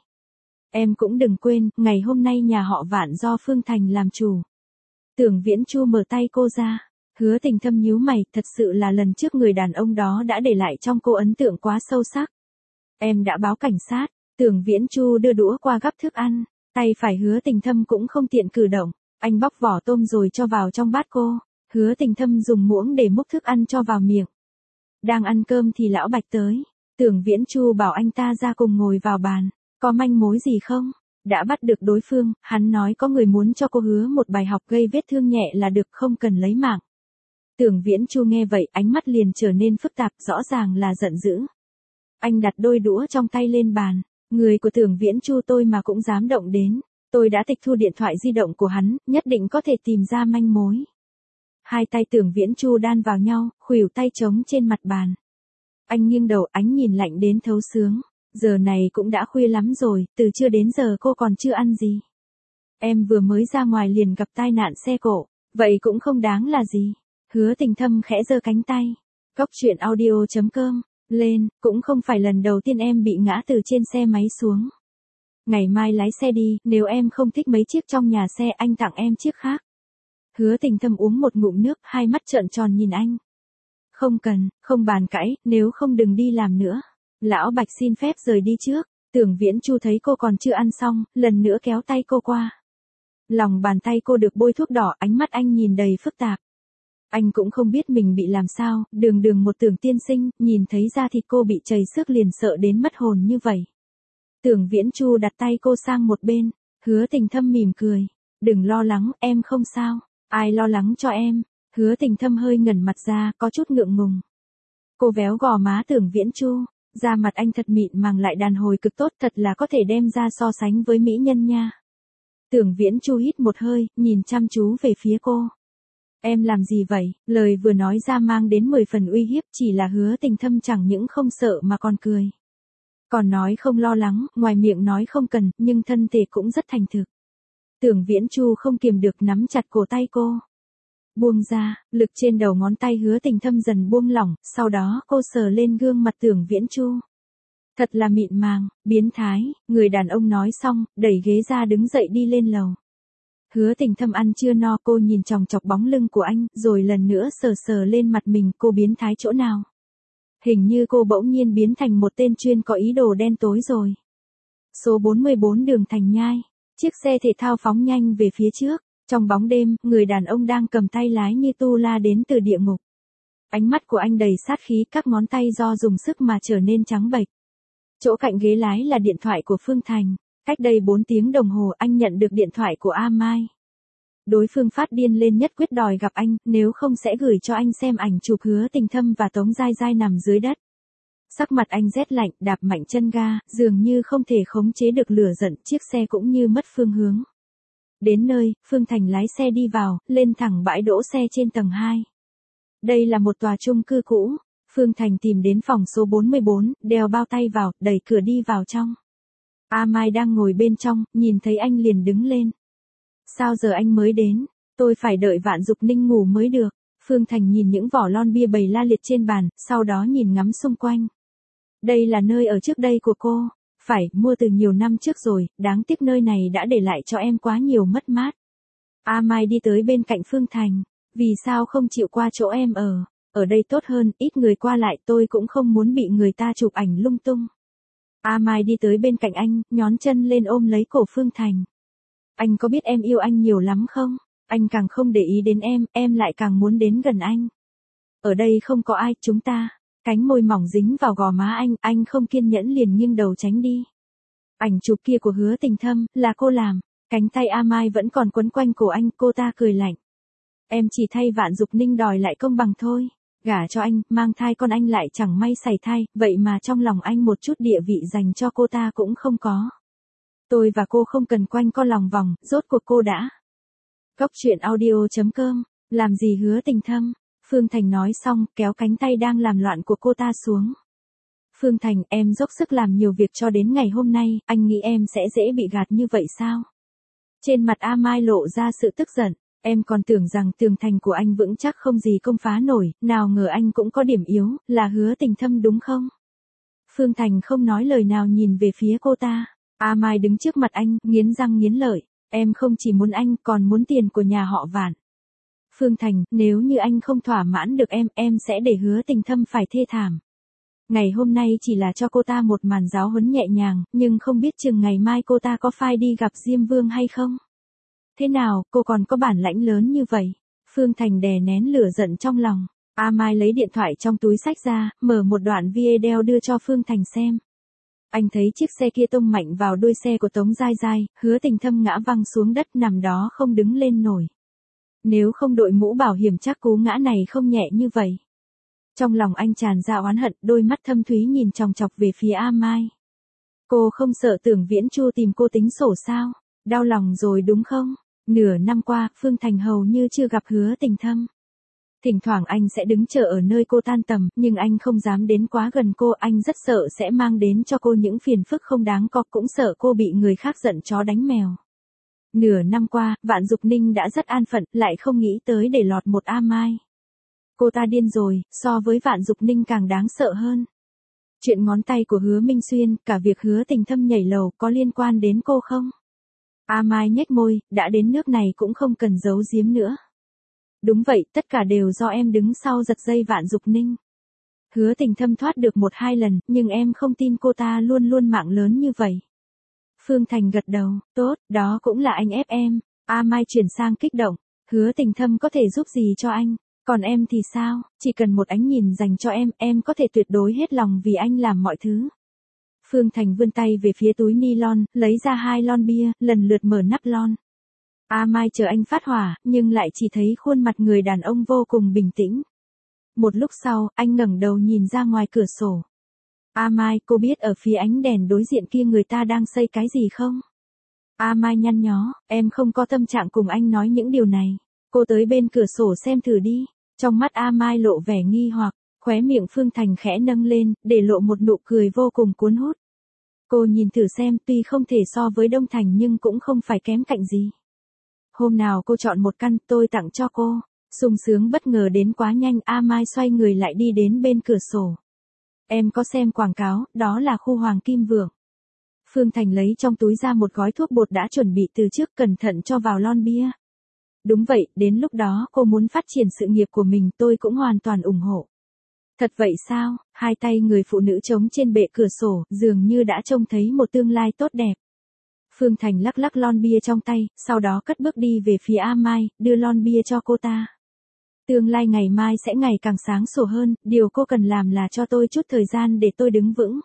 Em cũng đừng quên, ngày hôm nay nhà họ Vạn do Phương Thành làm chủ. Tưởng Viễn Chu mở tay cô ra. Hứa Tình Thâm nhíu mày, thật sự là lần trước người đàn ông đó đã để lại trong cô ấn tượng quá sâu sắc. Em đã báo cảnh sát. Tưởng Viễn Chu đưa đũa qua gắp thức ăn. Tay phải Hứa Tình Thâm cũng không tiện cử động. Anh bóc vỏ tôm rồi cho vào trong bát cô. Hứa Tình Thâm dùng muỗng để múc thức ăn cho vào miệng. Đang ăn cơm thì lão Bạch tới. Tưởng Viễn Chu bảo anh ta ra cùng ngồi vào bàn. Có manh mối gì không? Đã bắt được đối phương, hắn nói có người muốn cho cô Hứa một bài học gây vết thương nhẹ là được, không cần lấy mạng. Tưởng Viễn Chu nghe vậy, ánh mắt liền trở nên phức tạp, rõ ràng là giận dữ. Anh đặt đôi đũa trong tay lên bàn. Người của Tưởng Viễn Chu tôi mà cũng dám động đến. Tôi đã tịch thu điện thoại di động của hắn, nhất định có thể tìm ra manh mối. Hai tay Tưởng Viễn Chu đan vào nhau, khuỷu tay trống trên mặt bàn. Anh nghiêng đầu, ánh nhìn lạnh đến thấu xương. Giờ này cũng đã khuya lắm rồi, từ trưa đến giờ cô còn chưa ăn gì. Em vừa mới ra ngoài liền gặp tai nạn xe cộ, vậy cũng không đáng là gì. Hứa Tình Thâm khẽ giơ cánh tay. Cốc truyện audio chấm com, lên, cũng không phải lần đầu tiên em bị ngã từ trên xe máy xuống. Ngày mai lái xe đi, nếu em không thích mấy chiếc trong nhà xe anh tặng em chiếc khác. Hứa Tình Thâm uống một ngụm nước, hai mắt trợn tròn nhìn anh. Không cần, không bàn cãi, nếu không đừng đi làm nữa. Lão Bạch xin phép rời đi trước. Tưởng Viễn Chu thấy cô còn chưa ăn xong, lần nữa kéo tay cô qua. Lòng bàn tay cô được bôi thuốc đỏ, ánh mắt anh nhìn đầy phức tạp. Anh cũng không biết mình bị làm sao, đường đường một Tưởng tiên sinh, nhìn thấy da thịt cô bị chảy xước liền sợ đến mất hồn như vậy. Tưởng Viễn Chu đặt tay cô sang một bên, Hứa Tình Thâm mỉm cười. Đừng lo lắng, em không sao, ai lo lắng cho em. Hứa Tình Thâm hơi ngẩn mặt ra, có chút ngượng ngùng. Cô véo gò má Tưởng Viễn Chu, da mặt anh thật mịn màng lại đàn hồi cực tốt, thật là có thể đem ra so sánh với mỹ nhân nha. Tưởng Viễn Chu hít một hơi, nhìn chăm chú về phía cô. Em làm gì vậy? Lời vừa nói ra mang đến mười phần uy hiếp, chỉ là Hứa Tình Thâm chẳng những không sợ mà còn cười. Còn nói không lo lắng, ngoài miệng nói không cần, nhưng thân thể cũng rất thành thực. Tưởng Viễn Chu không kiềm được nắm chặt cổ tay cô. Buông ra, lực trên đầu ngón tay Hứa Tình Thâm dần buông lỏng, sau đó cô sờ lên gương mặt Tưởng Viễn Chu. Thật là mịn màng, biến thái, người đàn ông nói xong, đẩy ghế ra đứng dậy đi lên lầu. Hứa Tình Thâm ăn chưa no, cô nhìn chòng chọc bóng lưng của anh, rồi lần nữa sờ sờ lên mặt mình, cô biến thái chỗ nào? Hình như cô bỗng nhiên biến thành một tên chuyên có ý đồ đen tối rồi. Số bốn mươi bốn đường Thành Nhai, chiếc xe thể thao phóng nhanh về phía trước. Trong bóng đêm, người đàn ông đang cầm tay lái như tu la đến từ địa ngục. Ánh mắt của anh đầy sát khí, các ngón tay do dùng sức mà trở nên trắng bệch. Chỗ cạnh ghế lái là điện thoại của Phương Thành. Cách đây bốn tiếng đồng hồ anh nhận được điện thoại của A Mai. Đối phương phát điên lên nhất quyết đòi gặp anh, nếu không sẽ gửi cho anh xem ảnh chụp Hứa Tình Thâm và Tống Giai Giai nằm dưới đất. Sắc mặt anh rét lạnh, đạp mạnh chân ga, dường như không thể khống chế được lửa giận, chiếc xe cũng như mất phương hướng. Đến nơi, Phương Thành lái xe đi vào, lên thẳng bãi đỗ xe trên tầng hai. Đây là một tòa chung cư cũ. Phương Thành tìm đến phòng số bốn mươi bốn, đeo bao tay vào, đẩy cửa đi vào trong. A Mai đang ngồi bên trong, nhìn thấy anh liền đứng lên. Sao giờ anh mới đến? Tôi phải đợi Vạn Dục Ninh ngủ mới được. Phương Thành nhìn những vỏ lon bia bày la liệt trên bàn, sau đó nhìn ngắm xung quanh. Đây là nơi ở trước đây của cô. Phải, mua từ nhiều năm trước rồi, đáng tiếc nơi này đã để lại cho em quá nhiều mất mát. A Mai đi tới bên cạnh Phương Thành. Vì sao không chịu qua chỗ em ở? Ở đây tốt hơn, ít người qua lại, tôi cũng không muốn bị người ta chụp ảnh lung tung. A Mai đi tới bên cạnh anh, nhón chân lên ôm lấy cổ Phương Thành. Anh có biết em yêu anh nhiều lắm không? Anh càng không để ý đến em, em lại càng muốn đến gần anh. Ở đây không có ai, chúng ta. Cánh môi mỏng dính vào gò má anh, anh không kiên nhẫn liền nghiêng đầu tránh đi. Ảnh chụp kia của Hứa Tình Thâm, là cô làm. Cánh tay A Mai vẫn còn quấn quanh cổ anh, cô ta cười lạnh. Em chỉ thay Vạn Dục Ninh đòi lại công bằng thôi. Gả cho anh, mang thai con anh lại chẳng may sảy thai, vậy mà trong lòng anh một chút địa vị dành cho cô ta cũng không có. Tôi và cô không cần quanh co lòng vòng, rốt cuộc cô đã. Cốc truyện audio chấm com, làm gì Hứa Tình Thâm? Phương Thành nói xong, kéo cánh tay đang làm loạn của cô ta xuống. Phương Thành, em dốc sức làm nhiều việc cho đến ngày hôm nay, anh nghĩ em sẽ dễ bị gạt như vậy sao? Trên mặt A Mai lộ ra sự tức giận. Em còn tưởng rằng tường thành của anh vững chắc không gì công phá nổi, nào ngờ anh cũng có điểm yếu, là Hứa Tình Thâm đúng không? Phương Thành không nói lời nào nhìn về phía cô ta. A Mai đứng trước mặt anh, nghiến răng nghiến lợi. Em không chỉ muốn anh, còn muốn tiền của nhà họ Vạn. Phương Thành, nếu như anh không thỏa mãn được em, em sẽ để Hứa Tình Thâm phải thê thảm. Ngày hôm nay chỉ là cho cô ta một màn giáo huấn nhẹ nhàng, nhưng không biết chừng ngày mai cô ta có phai đi gặp Diêm Vương hay không? Thế nào, cô còn có bản lãnh lớn như vậy? Phương Thành đè nén lửa giận trong lòng. A Mai lấy điện thoại trong túi xách ra, mở một đoạn video đưa cho Phương Thành xem. Anh thấy chiếc xe kia tông mạnh vào đuôi xe của Tống Giai Giai, Hứa Tình Thâm ngã văng xuống đất nằm đó không đứng lên nổi. Nếu không đội mũ bảo hiểm chắc cú ngã này không nhẹ như vậy. Trong lòng anh tràn ra oán hận, đôi mắt thâm thúy nhìn chòng chọc về phía A Mai. Cô không sợ Tưởng Viễn Chu tìm cô tính sổ sao? Đau lòng rồi đúng không? Nửa năm qua, Phương Thành hầu như chưa gặp Hứa Tình Thâm. Thỉnh thoảng anh sẽ đứng chờ ở nơi cô tan tầm, nhưng anh không dám đến quá gần cô, anh rất sợ sẽ mang đến cho cô những phiền phức không đáng có, cũng sợ cô bị người khác giận chó đánh mèo. Nửa năm qua, Vạn Dục Ninh đã rất an phận, lại không nghĩ tới để lọt một A Mai. Cô ta điên rồi, so với Vạn Dục Ninh càng đáng sợ hơn. Chuyện ngón tay của Hứa Minh Xuyên, cả việc Hứa Tình Thâm nhảy lầu có liên quan đến cô không? A Mai nhếch môi, đã đến nước này cũng không cần giấu giếm nữa. Đúng vậy, tất cả đều do em đứng sau giật dây Vạn Dục Ninh. Hứa Tình Thâm thoát được một hai lần, nhưng em không tin cô ta luôn luôn mạng lớn như vậy. Phương Thành gật đầu, tốt, đó cũng là anh ép em. A Mai chuyển sang kích động, Hứa Tình Thâm có thể giúp gì cho anh, còn em thì sao, chỉ cần một ánh nhìn dành cho em, em có thể tuyệt đối hết lòng vì anh làm mọi thứ. Phương Thành vươn tay về phía túi nylon, lấy ra hai lon bia, lần lượt mở nắp lon. A Mai chờ anh phát hỏa, nhưng lại chỉ thấy khuôn mặt người đàn ông vô cùng bình tĩnh. Một lúc sau, anh ngẩng đầu nhìn ra ngoài cửa sổ. A Mai, cô biết ở phía ánh đèn đối diện kia người ta đang xây cái gì không? A Mai nhăn nhó, em không có tâm trạng cùng anh nói những điều này. Cô tới bên cửa sổ xem thử đi. Trong mắt A Mai lộ vẻ nghi hoặc, khóe miệng Phương Thành khẽ nâng lên, để lộ một nụ cười vô cùng cuốn hút. Cô nhìn thử xem, tuy không thể so với Đông Thành nhưng cũng không phải kém cạnh gì. Hôm nào cô chọn một căn, tôi tặng cho cô. Sung sướng bất ngờ đến quá nhanh, A Mai xoay người lại đi đến bên cửa sổ. Em có xem quảng cáo, đó là khu Hoàng Kim Vượng. Phương Thành lấy trong túi ra một gói thuốc bột đã chuẩn bị từ trước, cẩn thận cho vào lon bia. Đúng vậy, đến lúc đó cô muốn phát triển sự nghiệp của mình, tôi cũng hoàn toàn ủng hộ. Thật vậy sao? Hai tay người phụ nữ chống trên bệ cửa sổ, dường như đã trông thấy một tương lai tốt đẹp. Phương Thành lắc lắc lon bia trong tay, sau đó cất bước đi về phía A Mai, đưa lon bia cho cô ta. Tương lai ngày mai sẽ ngày càng sáng sủa hơn, điều cô cần làm là cho tôi chút thời gian để tôi đứng vững.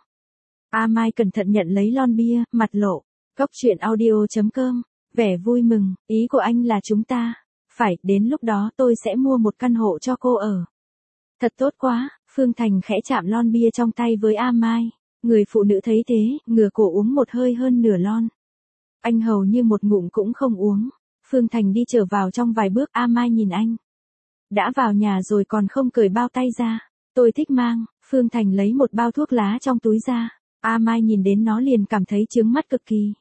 A Mai cẩn thận nhận lấy lon bia, mặt lộ. Góc truyện audio chấm com, vẻ vui mừng, ý của anh là chúng ta. Phải, đến lúc đó tôi sẽ mua một căn hộ cho cô ở. Thật tốt quá, Phương Thành khẽ chạm lon bia trong tay với A Mai. Người phụ nữ thấy thế, ngửa cổ uống một hơi hơn nửa lon. Anh hầu như một ngụm cũng không uống. Phương Thành đi trở vào trong vài bước, A Mai nhìn anh. Đã vào nhà rồi còn không cởi bao tay ra. Tôi thích mang. Phương Thành lấy một bao thuốc lá trong túi ra. A Mai nhìn đến nó liền cảm thấy chướng mắt cực kỳ.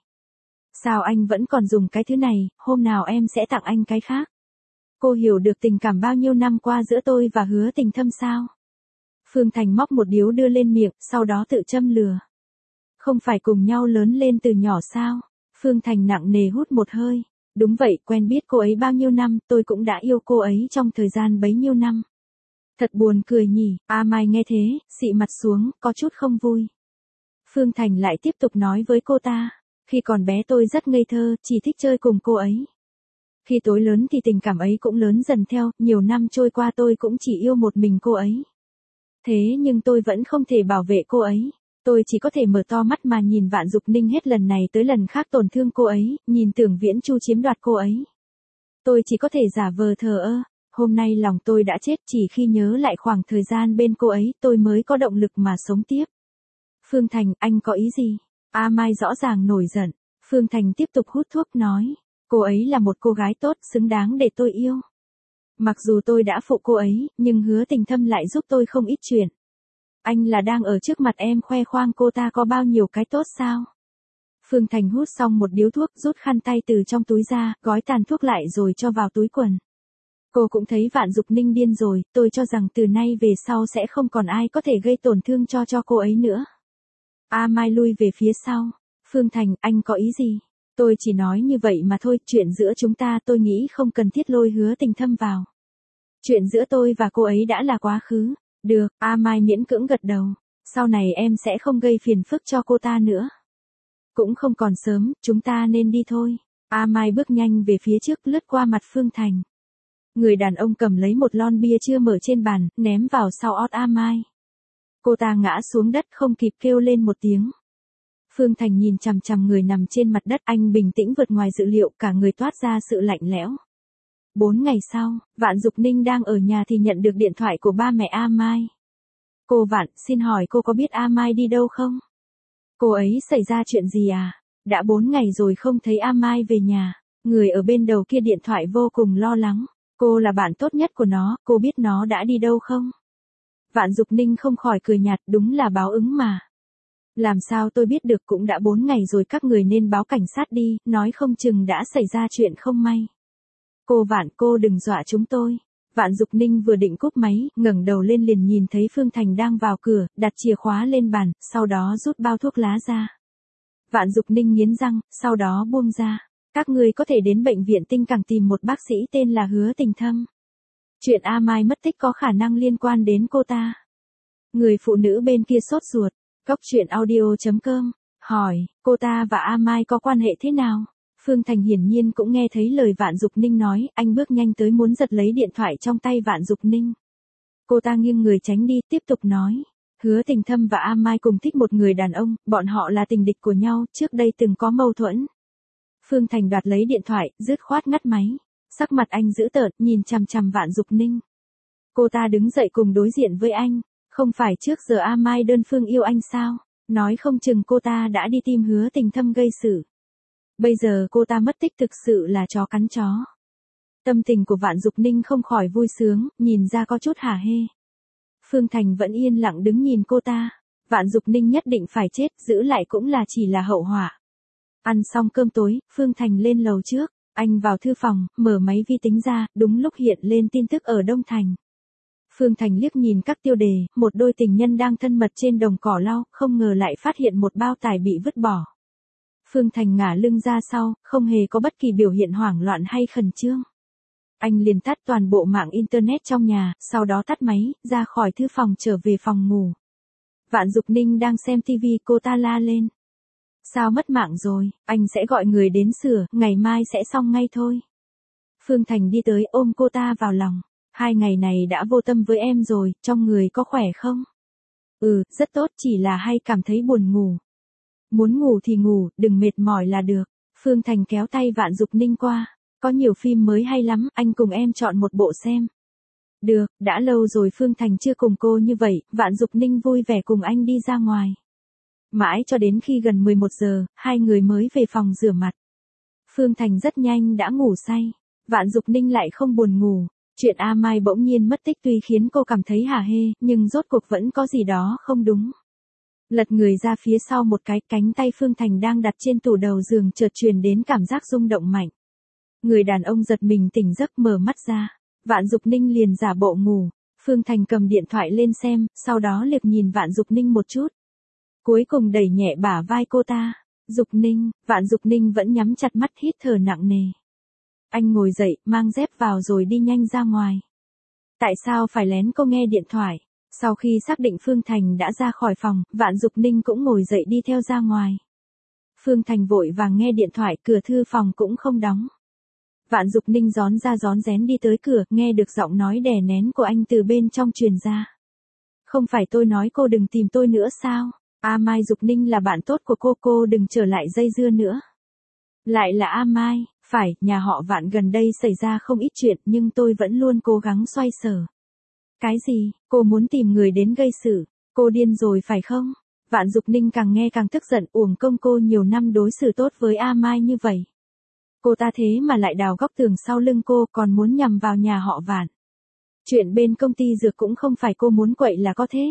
Sao anh vẫn còn dùng cái thứ này, hôm nào em sẽ tặng anh cái khác. Cô hiểu được tình cảm bao nhiêu năm qua giữa tôi và Hứa Tình Thâm sao? Phương Thành móc một điếu đưa lên miệng, sau đó tự châm lửa. Không phải cùng nhau lớn lên từ nhỏ sao? Phương Thành nặng nề hút một hơi. Đúng vậy, quen biết cô ấy bao nhiêu năm, tôi cũng đã yêu cô ấy trong thời gian bấy nhiêu năm. Thật buồn cười nhỉ, A Mai nghe thế, xị mặt xuống, có chút không vui. Phương Thành lại tiếp tục nói với cô ta, khi còn bé tôi rất ngây thơ, chỉ thích chơi cùng cô ấy. Khi tối lớn thì tình cảm ấy cũng lớn dần theo, nhiều năm trôi qua tôi cũng chỉ yêu một mình cô ấy. Thế nhưng tôi vẫn không thể bảo vệ cô ấy. Tôi chỉ có thể mở to mắt mà nhìn Vạn Dục Ninh hết lần này tới lần khác tổn thương cô ấy, nhìn Tưởng Viễn Chu chiếm đoạt cô ấy. Tôi chỉ có thể giả vờ thờ ơ, hôm nay lòng tôi đã chết, chỉ khi nhớ lại khoảng thời gian bên cô ấy, tôi mới có động lực mà sống tiếp. Phương Thành, anh có ý gì? A Mai rõ ràng nổi giận. Phương Thành tiếp tục hút thuốc nói, cô ấy là một cô gái tốt, xứng đáng để tôi yêu. Mặc dù tôi đã phụ cô ấy, nhưng Hứa Tình Thâm lại giúp tôi không ít chuyện. Anh là đang ở trước mặt em khoe khoang cô ta có bao nhiêu cái tốt sao? Phương Thành hút xong một điếu thuốc, rút khăn tay từ trong túi ra, gói tàn thuốc lại rồi cho vào túi quần. Cô cũng thấy Vạn Dục Ninh điên rồi, tôi cho rằng từ nay về sau sẽ không còn ai có thể gây tổn thương cho cho cô ấy nữa. A Mai lui về phía sau. Phương Thành, anh có ý gì? Tôi chỉ nói như vậy mà thôi, chuyện giữa chúng ta tôi nghĩ không cần thiết lôi Hứa Tình Thâm vào. Chuyện giữa tôi và cô ấy đã là quá khứ. Được, A Mai miễn cưỡng gật đầu. Sau này em sẽ không gây phiền phức cho cô ta nữa. Cũng không còn sớm, chúng ta nên đi thôi. A Mai bước nhanh về phía trước, lướt qua mặt Phương Thành. Người đàn ông cầm lấy một lon bia chưa mở trên bàn, ném vào sau ót A Mai. Cô ta ngã xuống đất không kịp kêu lên một tiếng. Phương Thành nhìn chằm chằm người nằm trên mặt đất, anh bình tĩnh vượt ngoài dự liệu, cả người toát ra sự lạnh lẽo. Bốn ngày sau, Vạn Dục Ninh đang ở nhà thì nhận được điện thoại của ba mẹ A Mai. Cô Vạn, xin hỏi cô có biết A Mai đi đâu không? Cô ấy xảy ra chuyện gì à? Đã bốn ngày rồi không thấy A Mai về nhà. Người ở bên đầu kia điện thoại vô cùng lo lắng. Cô là bạn tốt nhất của nó, cô biết nó đã đi đâu không? Vạn Dục Ninh không khỏi cười nhạt, đúng là báo ứng mà. Làm sao tôi biết được, cũng đã bốn ngày rồi, các người nên báo cảnh sát đi, nói không chừng đã xảy ra chuyện không may. Cô Vạn, cô đừng dọa chúng tôi. Vạn Dục Ninh vừa định cúp máy, ngẩng đầu lên liền nhìn thấy Phương Thành đang vào cửa, đặt chìa khóa lên bàn, sau đó rút bao thuốc lá ra. Vạn Dục Ninh nghiến răng, sau đó buông ra. Các ngươi có thể đến bệnh viện Tinh Cảng tìm một bác sĩ tên là Hứa Tình Thâm. Chuyện A Mai mất tích có khả năng liên quan đến cô ta. Người phụ nữ bên kia sốt ruột. Cốc truyện audio chấm com hỏi, cô ta và A Mai có quan hệ thế nào? Phương Thành hiển nhiên cũng nghe thấy lời Vạn Dục Ninh nói, anh bước nhanh tới muốn giật lấy điện thoại trong tay Vạn Dục Ninh. Cô ta nghiêng người tránh đi, tiếp tục nói. Hứa Tình Thâm và A Mai cùng thích một người đàn ông, bọn họ là tình địch của nhau, trước đây từng có mâu thuẫn. Phương Thành đoạt lấy điện thoại, dứt khoát ngắt máy. Sắc mặt anh dữ tợn, nhìn chằm chằm Vạn Dục Ninh. Cô ta đứng dậy cùng đối diện với anh. Không phải trước giờ A Mai đơn phương yêu anh sao? Nói không chừng cô ta đã đi tìm Hứa Tình Thâm gây sự. Bây giờ cô ta mất tích thực sự là chó cắn chó. Tâm tình của Vạn Dục Ninh không khỏi vui sướng, nhìn ra có chút hả hê. Phương Thành vẫn yên lặng đứng nhìn cô ta. Vạn Dục Ninh nhất định phải chết, giữ lại cũng là chỉ là hậu họa. Ăn xong cơm tối, Phương Thành lên lầu trước. Anh vào thư phòng, mở máy vi tính ra, đúng lúc hiện lên tin tức ở Đông Thành. Phương Thành liếc nhìn các tiêu đề, một đôi tình nhân đang thân mật trên đồng cỏ lau, không ngờ lại phát hiện một bao tải bị vứt bỏ. Phương Thành ngả lưng ra sau, không hề có bất kỳ biểu hiện hoảng loạn hay khẩn trương. Anh liền tắt toàn bộ mạng Internet trong nhà, sau đó tắt máy, ra khỏi thư phòng trở về phòng ngủ. Vạn Dục Ninh đang xem tivi, cô ta la lên. Sao mất mạng rồi, anh sẽ gọi người đến sửa, ngày mai sẽ xong ngay thôi. Phương Thành đi tới ôm cô ta vào lòng. Hai ngày này đã vô tâm với em rồi, trong người có khỏe không? Ừ, rất tốt, chỉ là hay cảm thấy buồn ngủ. Muốn ngủ thì ngủ, đừng mệt mỏi là được. Phương Thành kéo tay Vạn Dục Ninh qua. Có nhiều phim mới hay lắm, anh cùng em chọn một bộ xem. Được, đã lâu rồi Phương Thành chưa cùng cô như vậy, Vạn Dục Ninh vui vẻ cùng anh đi ra ngoài. Mãi cho đến khi gần mười một giờ, hai người mới về phòng rửa mặt. Phương Thành rất nhanh đã ngủ say. Vạn Dục Ninh lại không buồn ngủ. Chuyện A Mai bỗng nhiên mất tích tuy khiến cô cảm thấy hả hê, nhưng rốt cuộc vẫn có gì đó không đúng. Lật người ra phía sau một cái, cánh tay Phương Thành đang đặt trên tủ đầu giường chợt truyền đến cảm giác rung động mạnh. Người đàn ông giật mình tỉnh giấc, mở mắt ra. Vạn Dục Ninh liền giả bộ ngủ. Phương Thành cầm điện thoại lên xem, sau đó liếc nhìn Vạn Dục Ninh một chút. Cuối cùng đẩy nhẹ bả vai cô ta. Dục Ninh, Vạn Dục Ninh vẫn nhắm chặt mắt hít thở nặng nề. Anh ngồi dậy, mang dép vào rồi đi nhanh ra ngoài. Tại sao phải lén cô nghe điện thoại? Sau khi xác định Phương Thành đã ra khỏi phòng, Vạn Dục Ninh cũng ngồi dậy đi theo ra ngoài. Phương Thành vội vàng nghe điện thoại, cửa thư phòng cũng không đóng. Vạn Dục Ninh rón ra rón rén đi tới cửa, nghe được giọng nói đè nén của anh từ bên trong truyền ra. Không phải tôi nói cô đừng tìm tôi nữa sao? A Mai Dục Ninh là bạn tốt của cô, cô đừng trở lại dây dưa nữa. Lại là A Mai, phải, nhà họ Vạn gần đây xảy ra không ít chuyện nhưng tôi vẫn luôn cố gắng xoay sở. Cái gì, cô muốn tìm người đến gây sự, cô điên rồi phải không? Vạn Dục Ninh càng nghe càng tức giận, uổng công cô nhiều năm đối xử tốt với A Mai như vậy. Cô ta thế mà lại đào góc tường sau lưng cô, còn muốn nhằm vào nhà họ Vạn. Chuyện bên công ty dược cũng không phải cô muốn quậy là có thế.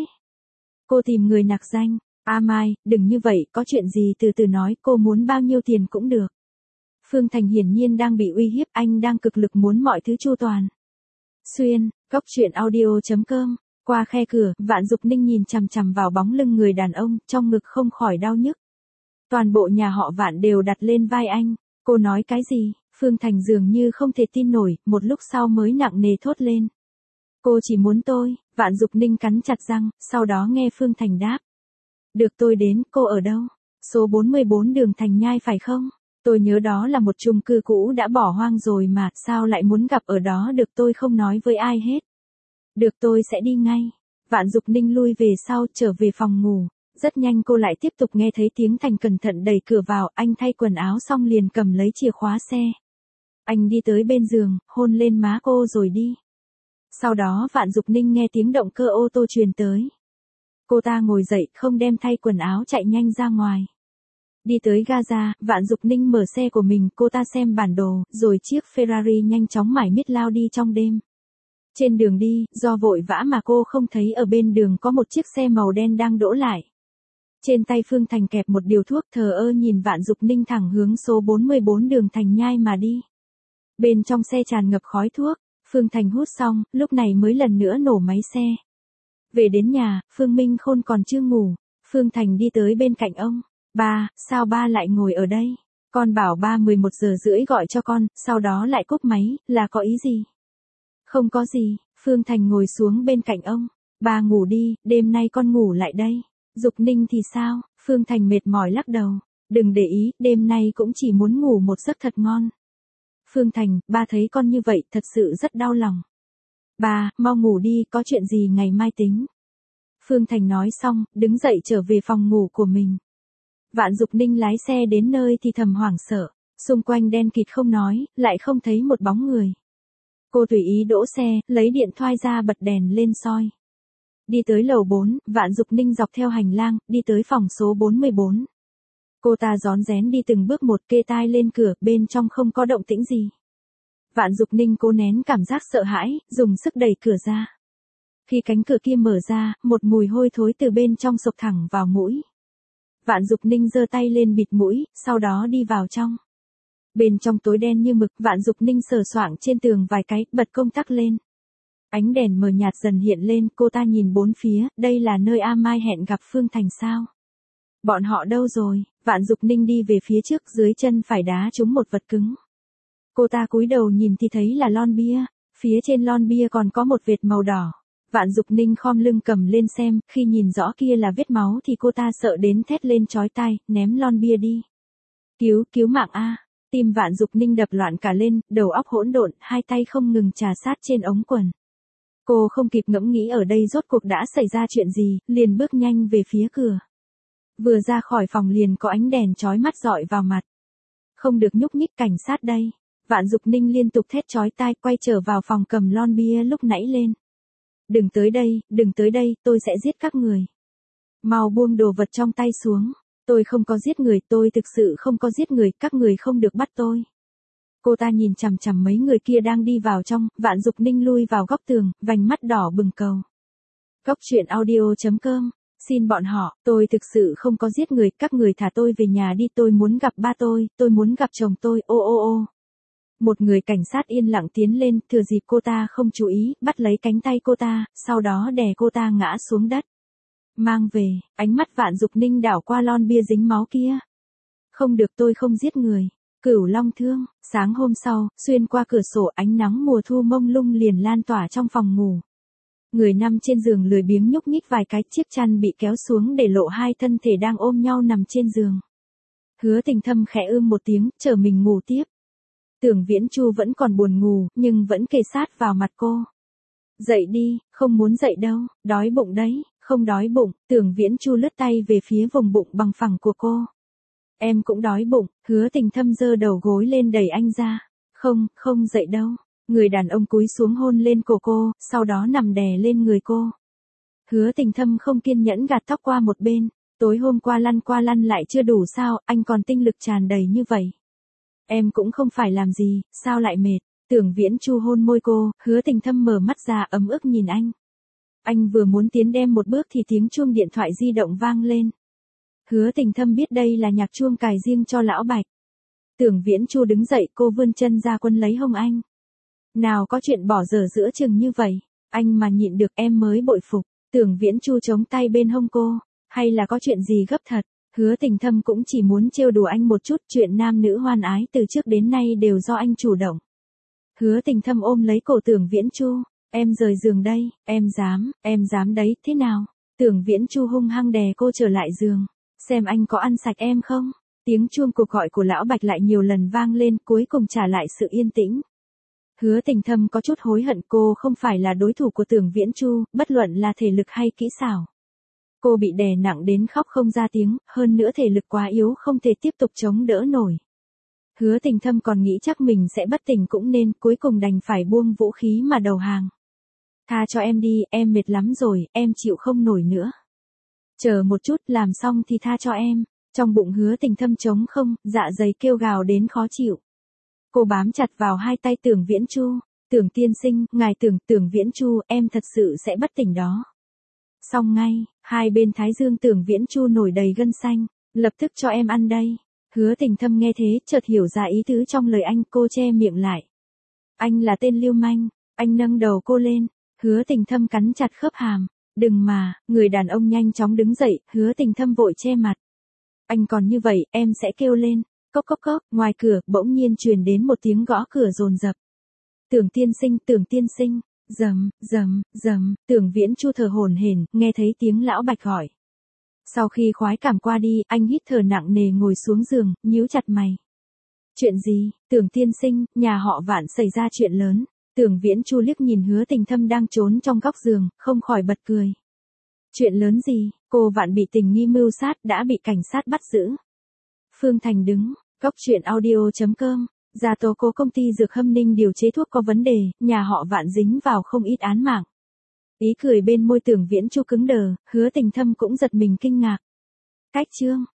Cô tìm người nặc danh. A Mai, đừng như vậy, có chuyện gì từ từ nói, cô muốn bao nhiêu tiền cũng được. Phương Thành hiển nhiên đang bị uy hiếp, anh đang cực lực muốn mọi thứ chu toàn. Xuyên, cốc truyện audio chấm com, qua khe cửa, Vạn Dục Ninh nhìn chằm chằm vào bóng lưng người đàn ông, trong ngực không khỏi đau nhức. Toàn bộ nhà họ Vạn đều đặt lên vai anh. Cô nói cái gì? Phương Thành dường như không thể tin nổi, một lúc sau mới nặng nề thốt lên. Cô chỉ muốn tôi. Vạn Dục Ninh cắn chặt răng, sau đó nghe Phương Thành đáp. Được, tôi đến, cô ở đâu? Số bốn mươi bốn đường Thành Nhai phải không? Tôi nhớ đó là một chung cư cũ đã bỏ hoang rồi mà, sao lại muốn gặp ở đó được, tôi không nói với ai hết. Được, tôi sẽ đi ngay. Vạn Dục Ninh lui về sau, trở về phòng ngủ. Rất nhanh cô lại tiếp tục nghe thấy tiếng Thành cẩn thận đẩy cửa vào, anh thay quần áo xong liền cầm lấy chìa khóa xe. Anh đi tới bên giường, hôn lên má cô rồi đi. Sau đó Vạn Dục Ninh nghe tiếng động cơ ô tô truyền tới. Cô ta ngồi dậy, không đem thay quần áo chạy nhanh ra ngoài. Đi tới Gaza, Vạn Dục Ninh mở xe của mình, cô ta xem bản đồ, rồi chiếc Ferrari nhanh chóng mải miết lao đi trong đêm. Trên đường đi, do vội vã mà cô không thấy ở bên đường có một chiếc xe màu đen đang đỗ lại. Trên tay Phương Thành kẹp một điều thuốc, thờ ơ nhìn Vạn Dục Ninh thẳng hướng số bốn mươi bốn đường Thành Nhai mà đi. Bên trong xe tràn ngập khói thuốc, Phương Thành hút xong, lúc này mới lần nữa nổ máy xe. Về đến nhà, Phương Minh Khôn còn chưa ngủ, Phương Thành đi tới bên cạnh ông. Ba, sao ba lại ngồi ở đây? Con bảo ba mười một giờ rưỡi gọi cho con, sau đó lại cúp máy, là có ý gì? Không có gì, Phương Thành ngồi xuống bên cạnh ông. Ba ngủ đi, đêm nay con ngủ lại đây. Dục Ninh thì sao? Phương Thành mệt mỏi lắc đầu. Đừng để ý, đêm nay cũng chỉ muốn ngủ một giấc thật ngon. Phương Thành, ba thấy con như vậy thật sự rất đau lòng. Ba, mau ngủ đi, có chuyện gì ngày mai tính. Phương Thành nói xong, đứng dậy trở về phòng ngủ của mình. Vạn Dục Ninh lái xe đến nơi thì thầm hoảng sợ, xung quanh đen kịt không nói, lại không thấy một bóng người. Cô tùy ý đỗ xe, lấy điện thoại ra bật đèn lên soi. Đi tới lầu bốn, Vạn Dục Ninh dọc theo hành lang, đi tới phòng số bốn mươi bốn. Cô ta rón rén đi từng bước một, kê tai lên cửa, bên trong không có động tĩnh gì. Vạn Dục Ninh cố nén cảm giác sợ hãi, dùng sức đẩy cửa ra. Khi cánh cửa kia mở ra, một mùi hôi thối từ bên trong xộc thẳng vào mũi. Vạn Dục Ninh giơ tay lên bịt mũi, sau đó đi vào trong. Bên trong tối đen như mực, Vạn Dục Ninh sờ soạng trên tường vài cái, bật công tắc lên. Ánh đèn mờ nhạt dần hiện lên, cô ta nhìn bốn phía, đây là nơi A Mai hẹn gặp Phương Thành sao? Bọn họ đâu rồi? Vạn Dục Ninh đi về phía trước, dưới chân phải đá trúng một vật cứng. Cô ta cúi đầu nhìn thì thấy là lon bia, phía trên lon bia còn có một vệt màu đỏ. Vạn Dục Ninh khom lưng cầm lên xem, khi nhìn rõ kia là vết máu thì cô ta sợ đến thét lên chói tai, ném lon bia đi. Cứu, cứu mạng a! Tim Vạn Dục Ninh đập loạn cả lên, đầu óc hỗn độn, hai tay không ngừng trà sát trên ống quần. Cô không kịp ngẫm nghĩ ở đây rốt cuộc đã xảy ra chuyện gì, liền bước nhanh về phía cửa. Vừa ra khỏi phòng liền có ánh đèn chói mắt rọi vào mặt. Không được nhúc nhích, cảnh sát đây. Vạn Dục Ninh liên tục thét chói tai, quay trở vào phòng cầm lon bia lúc nãy lên. Đừng tới đây, đừng tới đây, tôi sẽ giết các người. Mau buông đồ vật trong tay xuống. Tôi không có giết người, tôi thực sự không có giết người, các người không được bắt tôi. Cô ta nhìn chằm chằm mấy người kia đang đi vào trong, Vạn Dục Ninh lui vào góc tường, vành mắt đỏ bừng cầu. Góc truyện audio chấm com. Xin bọn họ, tôi thực sự không có giết người, các người thả tôi về nhà đi, tôi muốn gặp ba tôi, tôi muốn gặp chồng tôi, ô ô ô. Một người cảnh sát yên lặng tiến lên, thừa dịp cô ta không chú ý, bắt lấy cánh tay cô ta, sau đó đè cô ta ngã xuống đất. Mang về, ánh mắt Vạn Dục Ninh đảo qua lon bia dính máu kia. Không được, tôi không giết người. Cửu Long Thương, sáng hôm sau, xuyên qua cửa sổ ánh nắng mùa thu mông lung liền lan tỏa trong phòng ngủ. Người nằm trên giường lười biếng nhúc nhích vài cái, chiếc chăn bị kéo xuống để lộ hai thân thể đang ôm nhau nằm trên giường. Hứa Tình Thâm khẽ ưm một tiếng, chờ mình ngủ tiếp. Tưởng Viễn Chu vẫn còn buồn ngủ, nhưng vẫn kề sát vào mặt cô. Dậy đi, không muốn dậy đâu, đói bụng đấy, không đói bụng, Tưởng Viễn Chu lướt tay về phía vùng bụng bằng phẳng của cô. Em cũng đói bụng, Hứa Tình Thâm giơ đầu gối lên đẩy anh ra. Không, không dậy đâu. Người đàn ông cúi xuống hôn lên cổ cô, sau đó nằm đè lên người cô. Hứa Tình Thâm không kiên nhẫn gạt tóc qua một bên. Tối hôm qua lăn qua lăn lại chưa đủ sao, anh còn tinh lực tràn đầy như vậy. Em cũng không phải làm gì, sao lại mệt. Tưởng Viễn Chu hôn môi cô, Hứa Tình Thâm mở mắt ra ấm ức nhìn anh. Anh vừa muốn tiến đem một bước thì tiếng chuông điện thoại di động vang lên. Hứa Tình Thâm biết đây là nhạc chuông cài riêng cho lão Bạch. Tưởng Viễn Chu đứng dậy, cô vươn chân ra quân lấy hông anh. Nào có chuyện bỏ dở giữa chừng như vậy, anh mà nhịn được em mới bội phục. Tưởng Viễn Chu chống tay bên hông cô, hay là có chuyện gì gấp thật. Hứa Tình Thâm cũng chỉ muốn trêu đùa anh một chút, chuyện nam nữ hoan ái từ trước đến nay đều do anh chủ động. Hứa Tình Thâm ôm lấy cổ Tưởng Viễn Chu, em rời giường đây, em dám, em dám đấy, thế nào? Tưởng Viễn Chu hung hăng đè cô trở lại giường, xem anh có ăn sạch em không? Tiếng chuông cuộc gọi của lão Bạch lại nhiều lần vang lên, cuối cùng trả lại sự yên tĩnh. Hứa Tình Thâm có chút hối hận, cô không phải là đối thủ của Tưởng Viễn Chu, bất luận là thể lực hay kỹ xảo. Cô bị đè nặng đến khóc không ra tiếng, hơn nữa thể lực quá yếu không thể tiếp tục chống đỡ nổi. Hứa Tình Thâm còn nghĩ chắc mình sẽ bất tỉnh cũng nên, cuối cùng đành phải buông vũ khí mà đầu hàng. Tha cho em đi, em mệt lắm rồi, em chịu không nổi nữa. Chờ một chút, làm xong thì tha cho em. Trong bụng Hứa Tình Thâm trống không, dạ dày kêu gào đến khó chịu. Cô bám chặt vào hai tay Tưởng Viễn Chu. Tưởng tiên sinh, ngài tưởng, Tưởng Viễn Chu, em thật sự sẽ bất tỉnh đó. Xong ngay, hai bên thái dương Tưởng Viễn Chu nổi đầy gân xanh. Lập tức cho em ăn đây. Hứa Tình Thâm nghe thế, chợt hiểu ra ý tứ trong lời anh, cô che miệng lại. Anh là tên lưu manh. Anh nâng đầu cô lên. Hứa Tình Thâm cắn chặt khớp hàm. Đừng mà, người đàn ông nhanh chóng đứng dậy, Hứa Tình Thâm vội che mặt. Anh còn như vậy, em sẽ kêu lên. Cốc cốc cốc, ngoài cửa, bỗng nhiên truyền đến một tiếng gõ cửa dồn dập. Tưởng tiên sinh, Tưởng tiên sinh, rầm, rầm, rầm, Tưởng Viễn Chu thở hổn hển, nghe thấy tiếng lão Bạch gọi. Sau khi khoái cảm qua đi, anh hít thở nặng nề ngồi xuống giường, nhíu chặt mày. Chuyện gì, Tưởng tiên sinh, nhà họ Vạn xảy ra chuyện lớn. Tưởng Viễn Chu liếc nhìn Hứa Tình Thâm đang trốn trong góc giường, không khỏi bật cười. Chuyện lớn gì, cô Vạn bị tình nghi mưu sát đã bị cảnh sát bắt giữ. Phương Thành đứng, góc chuyện audio chấm com, gia tố cố công ty dược Hâm Ninh điều chế thuốc có vấn đề, nhà họ Vạn dính vào không ít án mạng. Ý cười bên môi Tưởng Viễn Chu cứng đờ, Hứa Tình Thâm cũng giật mình kinh ngạc. Cách chương.